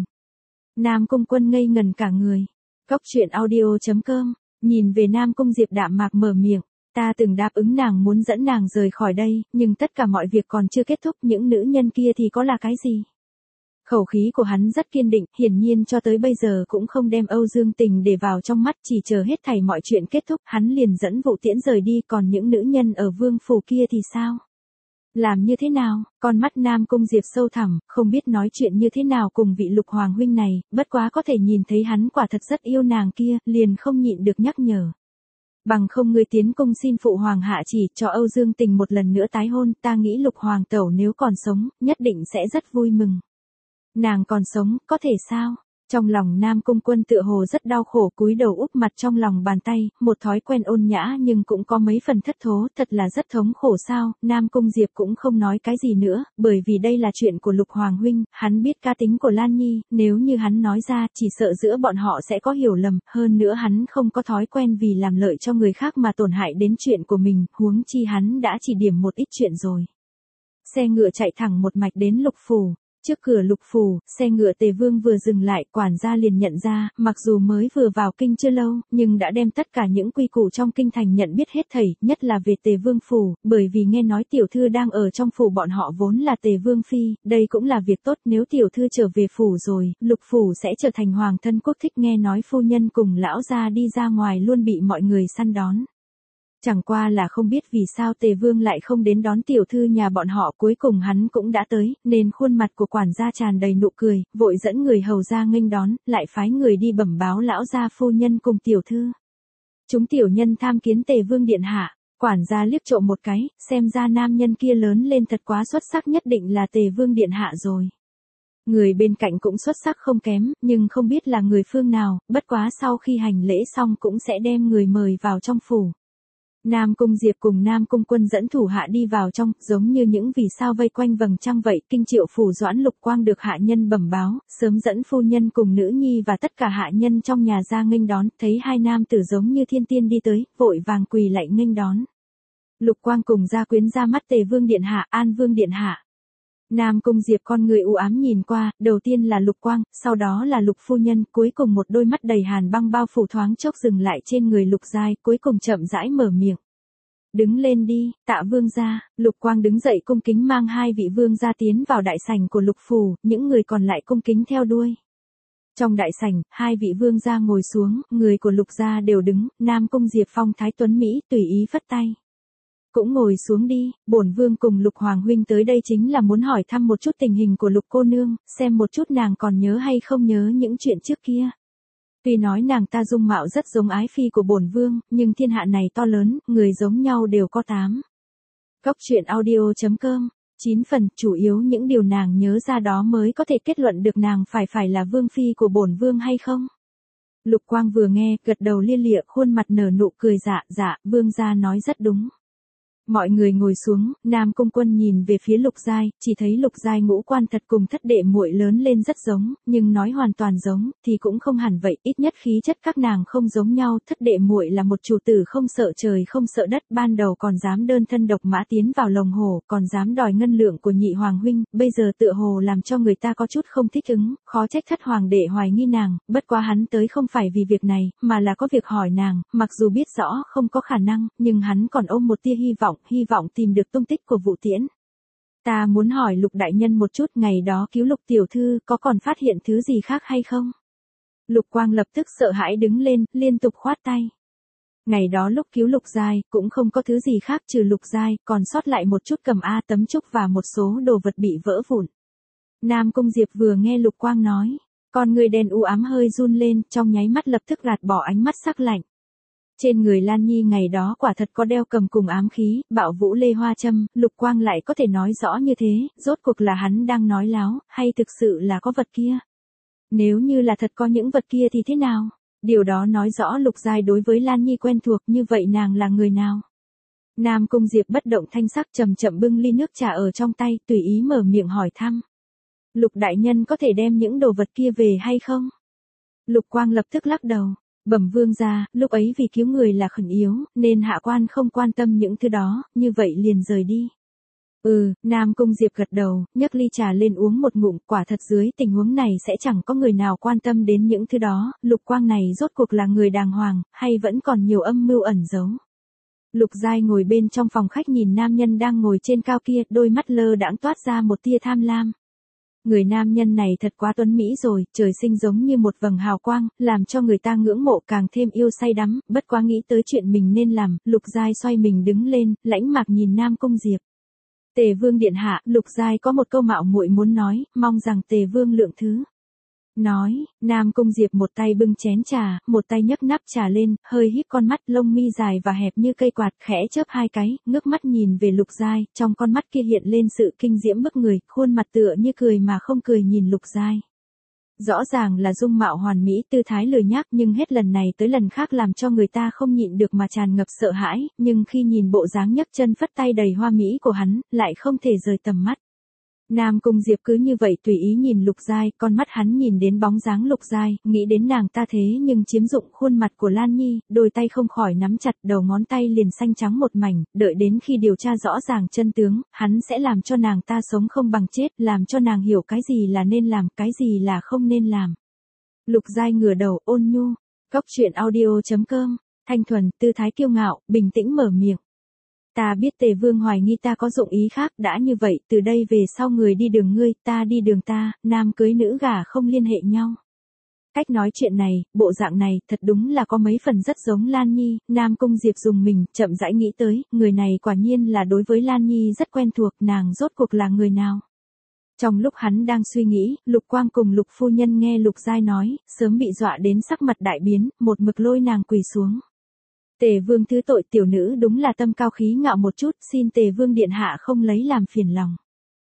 [SPEAKER 1] Nam Cung Quân ngây ngần cả người. Cóc truyện audio.com, nhìn về Nam Cung Diệp đạm mạc mở miệng, ta từng đáp ứng nàng muốn dẫn nàng rời khỏi đây, nhưng tất cả mọi việc còn chưa kết thúc, những nữ nhân kia thì có là cái gì? Khẩu khí của hắn rất kiên định, hiển nhiên cho tới bây giờ cũng không đem Âu Dương Tình để vào trong mắt, chỉ chờ hết thảy mọi chuyện kết thúc, hắn liền dẫn Vũ Tiễn rời đi, còn những nữ nhân ở vương phủ kia thì sao? Làm như thế nào? Con mắt Nam Cung Diệp sâu thẳm, không biết nói chuyện như thế nào cùng vị Lục Hoàng huynh này, bất quá có thể nhìn thấy hắn quả thật rất yêu nàng kia, liền không nhịn được nhắc nhở. Bằng không ngươi tiến cung xin phụ hoàng hạ chỉ cho Âu Dương Tình một lần nữa tái hôn, ta nghĩ Lục Hoàng tẩu nếu còn sống, nhất định sẽ rất vui mừng. Nàng còn sống, có thể sao? Trong lòng Nam Cung Quân tựa hồ rất đau khổ, cúi đầu úp mặt trong lòng bàn tay, một thói quen ôn nhã nhưng cũng có mấy phần thất thố, thật là rất thống khổ sao? Nam Cung Diệp cũng không nói cái gì nữa, bởi vì đây là chuyện của Lục Hoàng huynh, hắn biết cá tính của Lan Nhi, nếu như hắn nói ra, chỉ sợ giữa bọn họ sẽ có hiểu lầm, hơn nữa hắn không có thói quen vì làm lợi cho người khác mà tổn hại đến chuyện của mình, huống chi hắn đã chỉ điểm một ít chuyện rồi. Xe ngựa chạy thẳng một mạch đến Lục phủ. Trước cửa Lục phủ, xe ngựa Tề Vương vừa dừng lại, quản gia liền nhận ra, mặc dù mới vừa vào kinh chưa lâu, nhưng đã đem tất cả những quy củ trong kinh thành nhận biết hết thảy, nhất là về Tề Vương phủ, bởi vì nghe nói tiểu thư đang ở trong phủ bọn họ vốn là Tề Vương phi, đây cũng là việc tốt, nếu tiểu thư trở về phủ rồi, Lục phủ sẽ trở thành hoàng thân quốc thích, nghe nói phu nhân cùng lão gia đi ra ngoài luôn bị mọi người săn đón. Chẳng qua là không biết vì sao Tề Vương lại không đến đón tiểu thư nhà bọn họ, cuối cùng hắn cũng đã tới, nên khuôn mặt của quản gia tràn đầy nụ cười, vội dẫn người hầu ra nghênh đón, lại phái người đi bẩm báo lão gia phu nhân cùng tiểu thư. Chúng tiểu nhân tham kiến Tề Vương điện hạ, quản gia liếc trộm một cái, xem ra nam nhân kia lớn lên thật quá xuất sắc, nhất định là Tề Vương điện hạ rồi. Người bên cạnh cũng xuất sắc không kém, nhưng không biết là người phương nào, bất quá sau khi hành lễ xong cũng sẽ đem người mời vào trong phủ. Nam Cung Diệp cùng Nam Cung Quân dẫn thủ hạ đi vào trong, giống như những vì sao vây quanh vầng trăng vậy, kinh triệu phủ Doãn Lục Quang được hạ nhân bẩm báo, sớm dẫn phu nhân cùng nữ nhi và tất cả hạ nhân trong nhà ra nghênh đón, thấy hai nam tử giống như thiên tiên đi tới, vội vàng quỳ lạy nghênh đón. Lục Quang cùng gia quyến ra mắt Tề Vương điện hạ, An Vương điện hạ. Nam Cung Diệp con người u ám nhìn qua, đầu tiên là Lục Quang, sau đó là Lục phu nhân, cuối cùng một đôi mắt đầy hàn băng bao phủ thoáng chốc dừng lại trên người Lục Giai, cuối cùng chậm rãi mở miệng. Đứng lên đi, tạ vương gia. Lục Quang đứng dậy cung kính mang hai vị vương gia tiến vào đại sảnh của Lục phủ, những người còn lại cung kính theo đuôi. Trong đại sảnh, hai vị vương gia ngồi xuống, người của Lục gia đều đứng, Nam Cung Diệp phong thái tuấn mỹ, tùy ý phất tay. Cũng ngồi xuống đi, bổn vương cùng Lục Hoàng huynh tới đây chính là muốn hỏi thăm một chút tình hình của Lục cô nương, xem một chút nàng còn nhớ hay không nhớ những chuyện trước kia. Tuy nói nàng ta dung mạo rất giống ái phi của bổn vương, nhưng thiên hạ này to lớn, người giống nhau đều có 8. Cóc truyện audio.com, 9 phần, chủ yếu những điều nàng nhớ ra đó mới có thể kết luận được nàng phải là vương phi của bổn vương hay không. Lục Quang vừa nghe, gật đầu lia lịa, khuôn mặt nở nụ cười, dạ, vương gia nói rất đúng. Mọi người ngồi xuống, Nam Cung Quân nhìn về phía Lục Giai, chỉ thấy Lục Giai ngũ quan thật cùng thất đệ muội lớn lên rất giống, nhưng nói hoàn toàn giống, thì cũng không hẳn vậy, ít nhất khí chất các nàng không giống nhau, thất đệ muội là một chủ tử không sợ trời không sợ đất, ban đầu còn dám đơn thân độc mã tiến vào lồng hổ, còn dám đòi ngân lượng của nhị hoàng huynh, bây giờ tựa hồ làm cho người ta có chút không thích ứng, khó trách thất hoàng đệ hoài nghi nàng, bất quá hắn tới không phải vì việc này, mà là có việc hỏi nàng, mặc dù biết rõ không có khả năng, nhưng hắn còn ôm một tia hy vọng tìm được tung tích của Vũ Tiễn. Ta muốn hỏi Lục đại nhân một chút, ngày đó cứu Lục tiểu thư có còn phát hiện thứ gì khác hay không? Lục Quang lập tức sợ hãi đứng lên, liên tục khoát tay. Ngày đó lúc cứu Lục Giai, cũng không có thứ gì khác trừ Lục Giai, còn sót lại một chút cầm A tấm trúc và một số đồ vật bị vỡ vụn. Nam Cung Diệp vừa nghe Lục Quang nói, con người đen u ám hơi run lên, trong nháy mắt lập tức gạt bỏ ánh mắt sắc lạnh. Trên người Lan Nhi ngày đó quả thật có đeo cầm cùng ám khí, bạo vũ lê hoa châm, Lục Quang lại có thể nói rõ như thế, rốt cuộc là hắn đang nói láo, hay thực sự là có vật kia? Nếu như là thật có những vật kia thì thế nào? Điều đó nói rõ Lục Giai đối với Lan Nhi quen thuộc, như vậy nàng là người nào? Nam Cung Diệp bất động thanh sắc chậm chậm bưng ly nước trà ở trong tay, tùy ý mở miệng hỏi thăm. Lục đại nhân có thể đem những đồ vật kia về hay không? Lục Quang lập tức lắc đầu. Bẩm vương gia, lúc ấy vì cứu người là khẩn yếu, nên hạ quan không quan tâm những thứ đó, như vậy liền rời đi. Nam Cung Diệp gật đầu, nhấc ly trà lên uống một ngụm, quả thật dưới tình huống này sẽ chẳng có người nào quan tâm đến những thứ đó, Lục Quang này rốt cuộc là người đàng hoàng, hay vẫn còn nhiều âm mưu ẩn giấu. Lục Giai ngồi bên trong phòng khách nhìn nam nhân đang ngồi trên cao kia, đôi mắt lơ đãng toát ra một tia tham lam. Người nam nhân này thật quá tuấn mỹ rồi, trời sinh giống như một vầng hào quang, làm cho người ta ngưỡng mộ càng thêm yêu say đắm, bất quá nghĩ tới chuyện mình nên làm, Lục Giai xoay mình đứng lên, lãnh mạc nhìn Nam Cung Diệp. Tề Vương điện hạ, Lục Giai có một câu mạo muội muốn nói, mong rằng Tề Vương lượng thứ. Nói, Nam Cung Diệp một tay bưng chén trà, một tay nhấc nắp trà lên, hơi híp con mắt, lông mi dài và hẹp như cây quạt, khẽ chớp hai cái, ngước mắt nhìn về Lục Giai, trong con mắt kia hiện lên sự kinh diễm bức người, khuôn mặt tựa như cười mà không cười nhìn Lục Giai. Rõ ràng là dung mạo hoàn mỹ, tư thái lười nhác, nhưng hết lần này tới lần khác làm cho người ta không nhịn được mà tràn ngập sợ hãi, nhưng khi nhìn bộ dáng nhấc chân phất tay đầy hoa mỹ của hắn, lại không thể rời tầm mắt. Nam Cung Diệp cứ như vậy tùy ý nhìn Lục Giai, con mắt hắn nhìn đến bóng dáng Lục Giai, nghĩ đến nàng ta thế nhưng chiếm dụng khuôn mặt của Lan Nhi, đôi tay không khỏi nắm chặt, đầu ngón tay liền xanh trắng một mảnh, đợi đến khi điều tra rõ ràng chân tướng, hắn sẽ làm cho nàng ta sống không bằng chết, làm cho nàng hiểu cái gì là nên làm, cái gì là không nên làm. Lục Giai ngửa đầu, ôn nhu, Cóc truyện audio.com, thanh thuần, tư thái kiêu ngạo, bình tĩnh mở miệng. Ta biết Tề Vương hoài nghi ta có dụng ý khác, đã như vậy, từ đây về sau người đi đường ngươi, ta đi đường ta, nam cưới nữ gả không liên hệ nhau. Cách nói chuyện này, bộ dạng này, thật đúng là có mấy phần rất giống Lan Nhi, Nam Cung Diệp dùng mình, chậm rãi nghĩ tới, người này quả nhiên là đối với Lan Nhi rất quen thuộc, nàng rốt cuộc là người nào. Trong lúc hắn đang suy nghĩ, Lục Quang cùng Lục phu nhân nghe Lục Giai nói, sớm bị dọa đến sắc mặt đại biến, một mực lôi nàng quỳ xuống. Tề Vương thứ tội, tiểu nữ đúng là tâm cao khí ngạo một chút, xin Tề Vương điện hạ không lấy làm phiền lòng.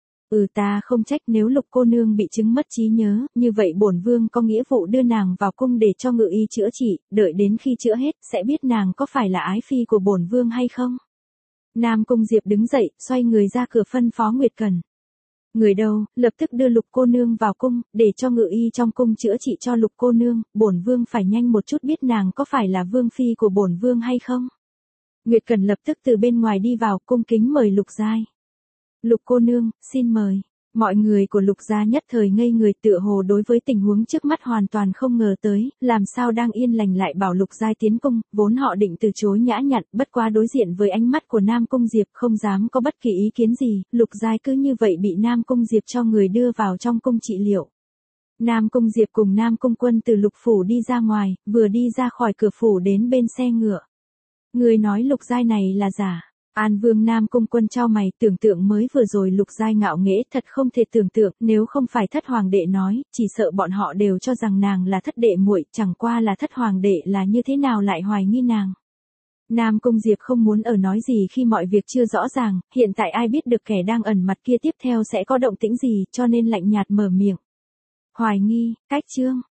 [SPEAKER 1] Ta không trách, nếu Lục cô nương bị chứng mất trí nhớ, như vậy bổn vương có nghĩa vụ đưa nàng vào cung để cho ngự y chữa trị, đợi đến khi chữa hết, sẽ biết nàng có phải là ái phi của bổn vương hay không. Nam Cung Diệp đứng dậy, xoay người ra cửa phân phó Nguyệt Cần. Người đâu, lập tức đưa Lục cô nương vào cung, để cho ngự y trong cung chữa trị cho Lục cô nương, bổn vương phải nhanh một chút biết nàng có phải là vương phi của bổn vương hay không. Nguyệt Cần lập tức từ bên ngoài đi vào, cung kính mời Lục Giai. Lục cô nương, xin mời. Mọi người của Lục gia nhất thời ngây người, tựa hồ đối với tình huống trước mắt hoàn toàn không ngờ tới, làm sao đang yên lành lại bảo Lục Giai tiến cung, vốn họ định từ chối nhã nhặn, bất quá đối diện với ánh mắt của Nam Cung Diệp không dám có bất kỳ ý kiến gì, Lục Giai cứ như vậy bị Nam Cung Diệp cho người đưa vào trong cung trị liệu. Nam Cung Diệp cùng Nam Cung Quân từ Lục phủ đi ra ngoài, vừa đi ra khỏi cửa phủ đến bên xe ngựa. Người nói Lục Giai này là giả. An Vương Nam Cung Quân chau mày, tưởng tượng mới vừa rồi Lục Giai ngạo nghễ, thật không thể tưởng tượng, nếu không phải thất hoàng đệ nói, chỉ sợ bọn họ đều cho rằng nàng là thất đệ muội, chẳng qua là thất hoàng đệ là như thế nào lại hoài nghi nàng. Nam Cung Diệp không muốn ở nói gì khi mọi việc chưa rõ ràng, hiện tại ai biết được kẻ đang ẩn mặt kia tiếp theo sẽ có động tĩnh gì, cho nên lạnh nhạt mở miệng. Hoài nghi, cách chương.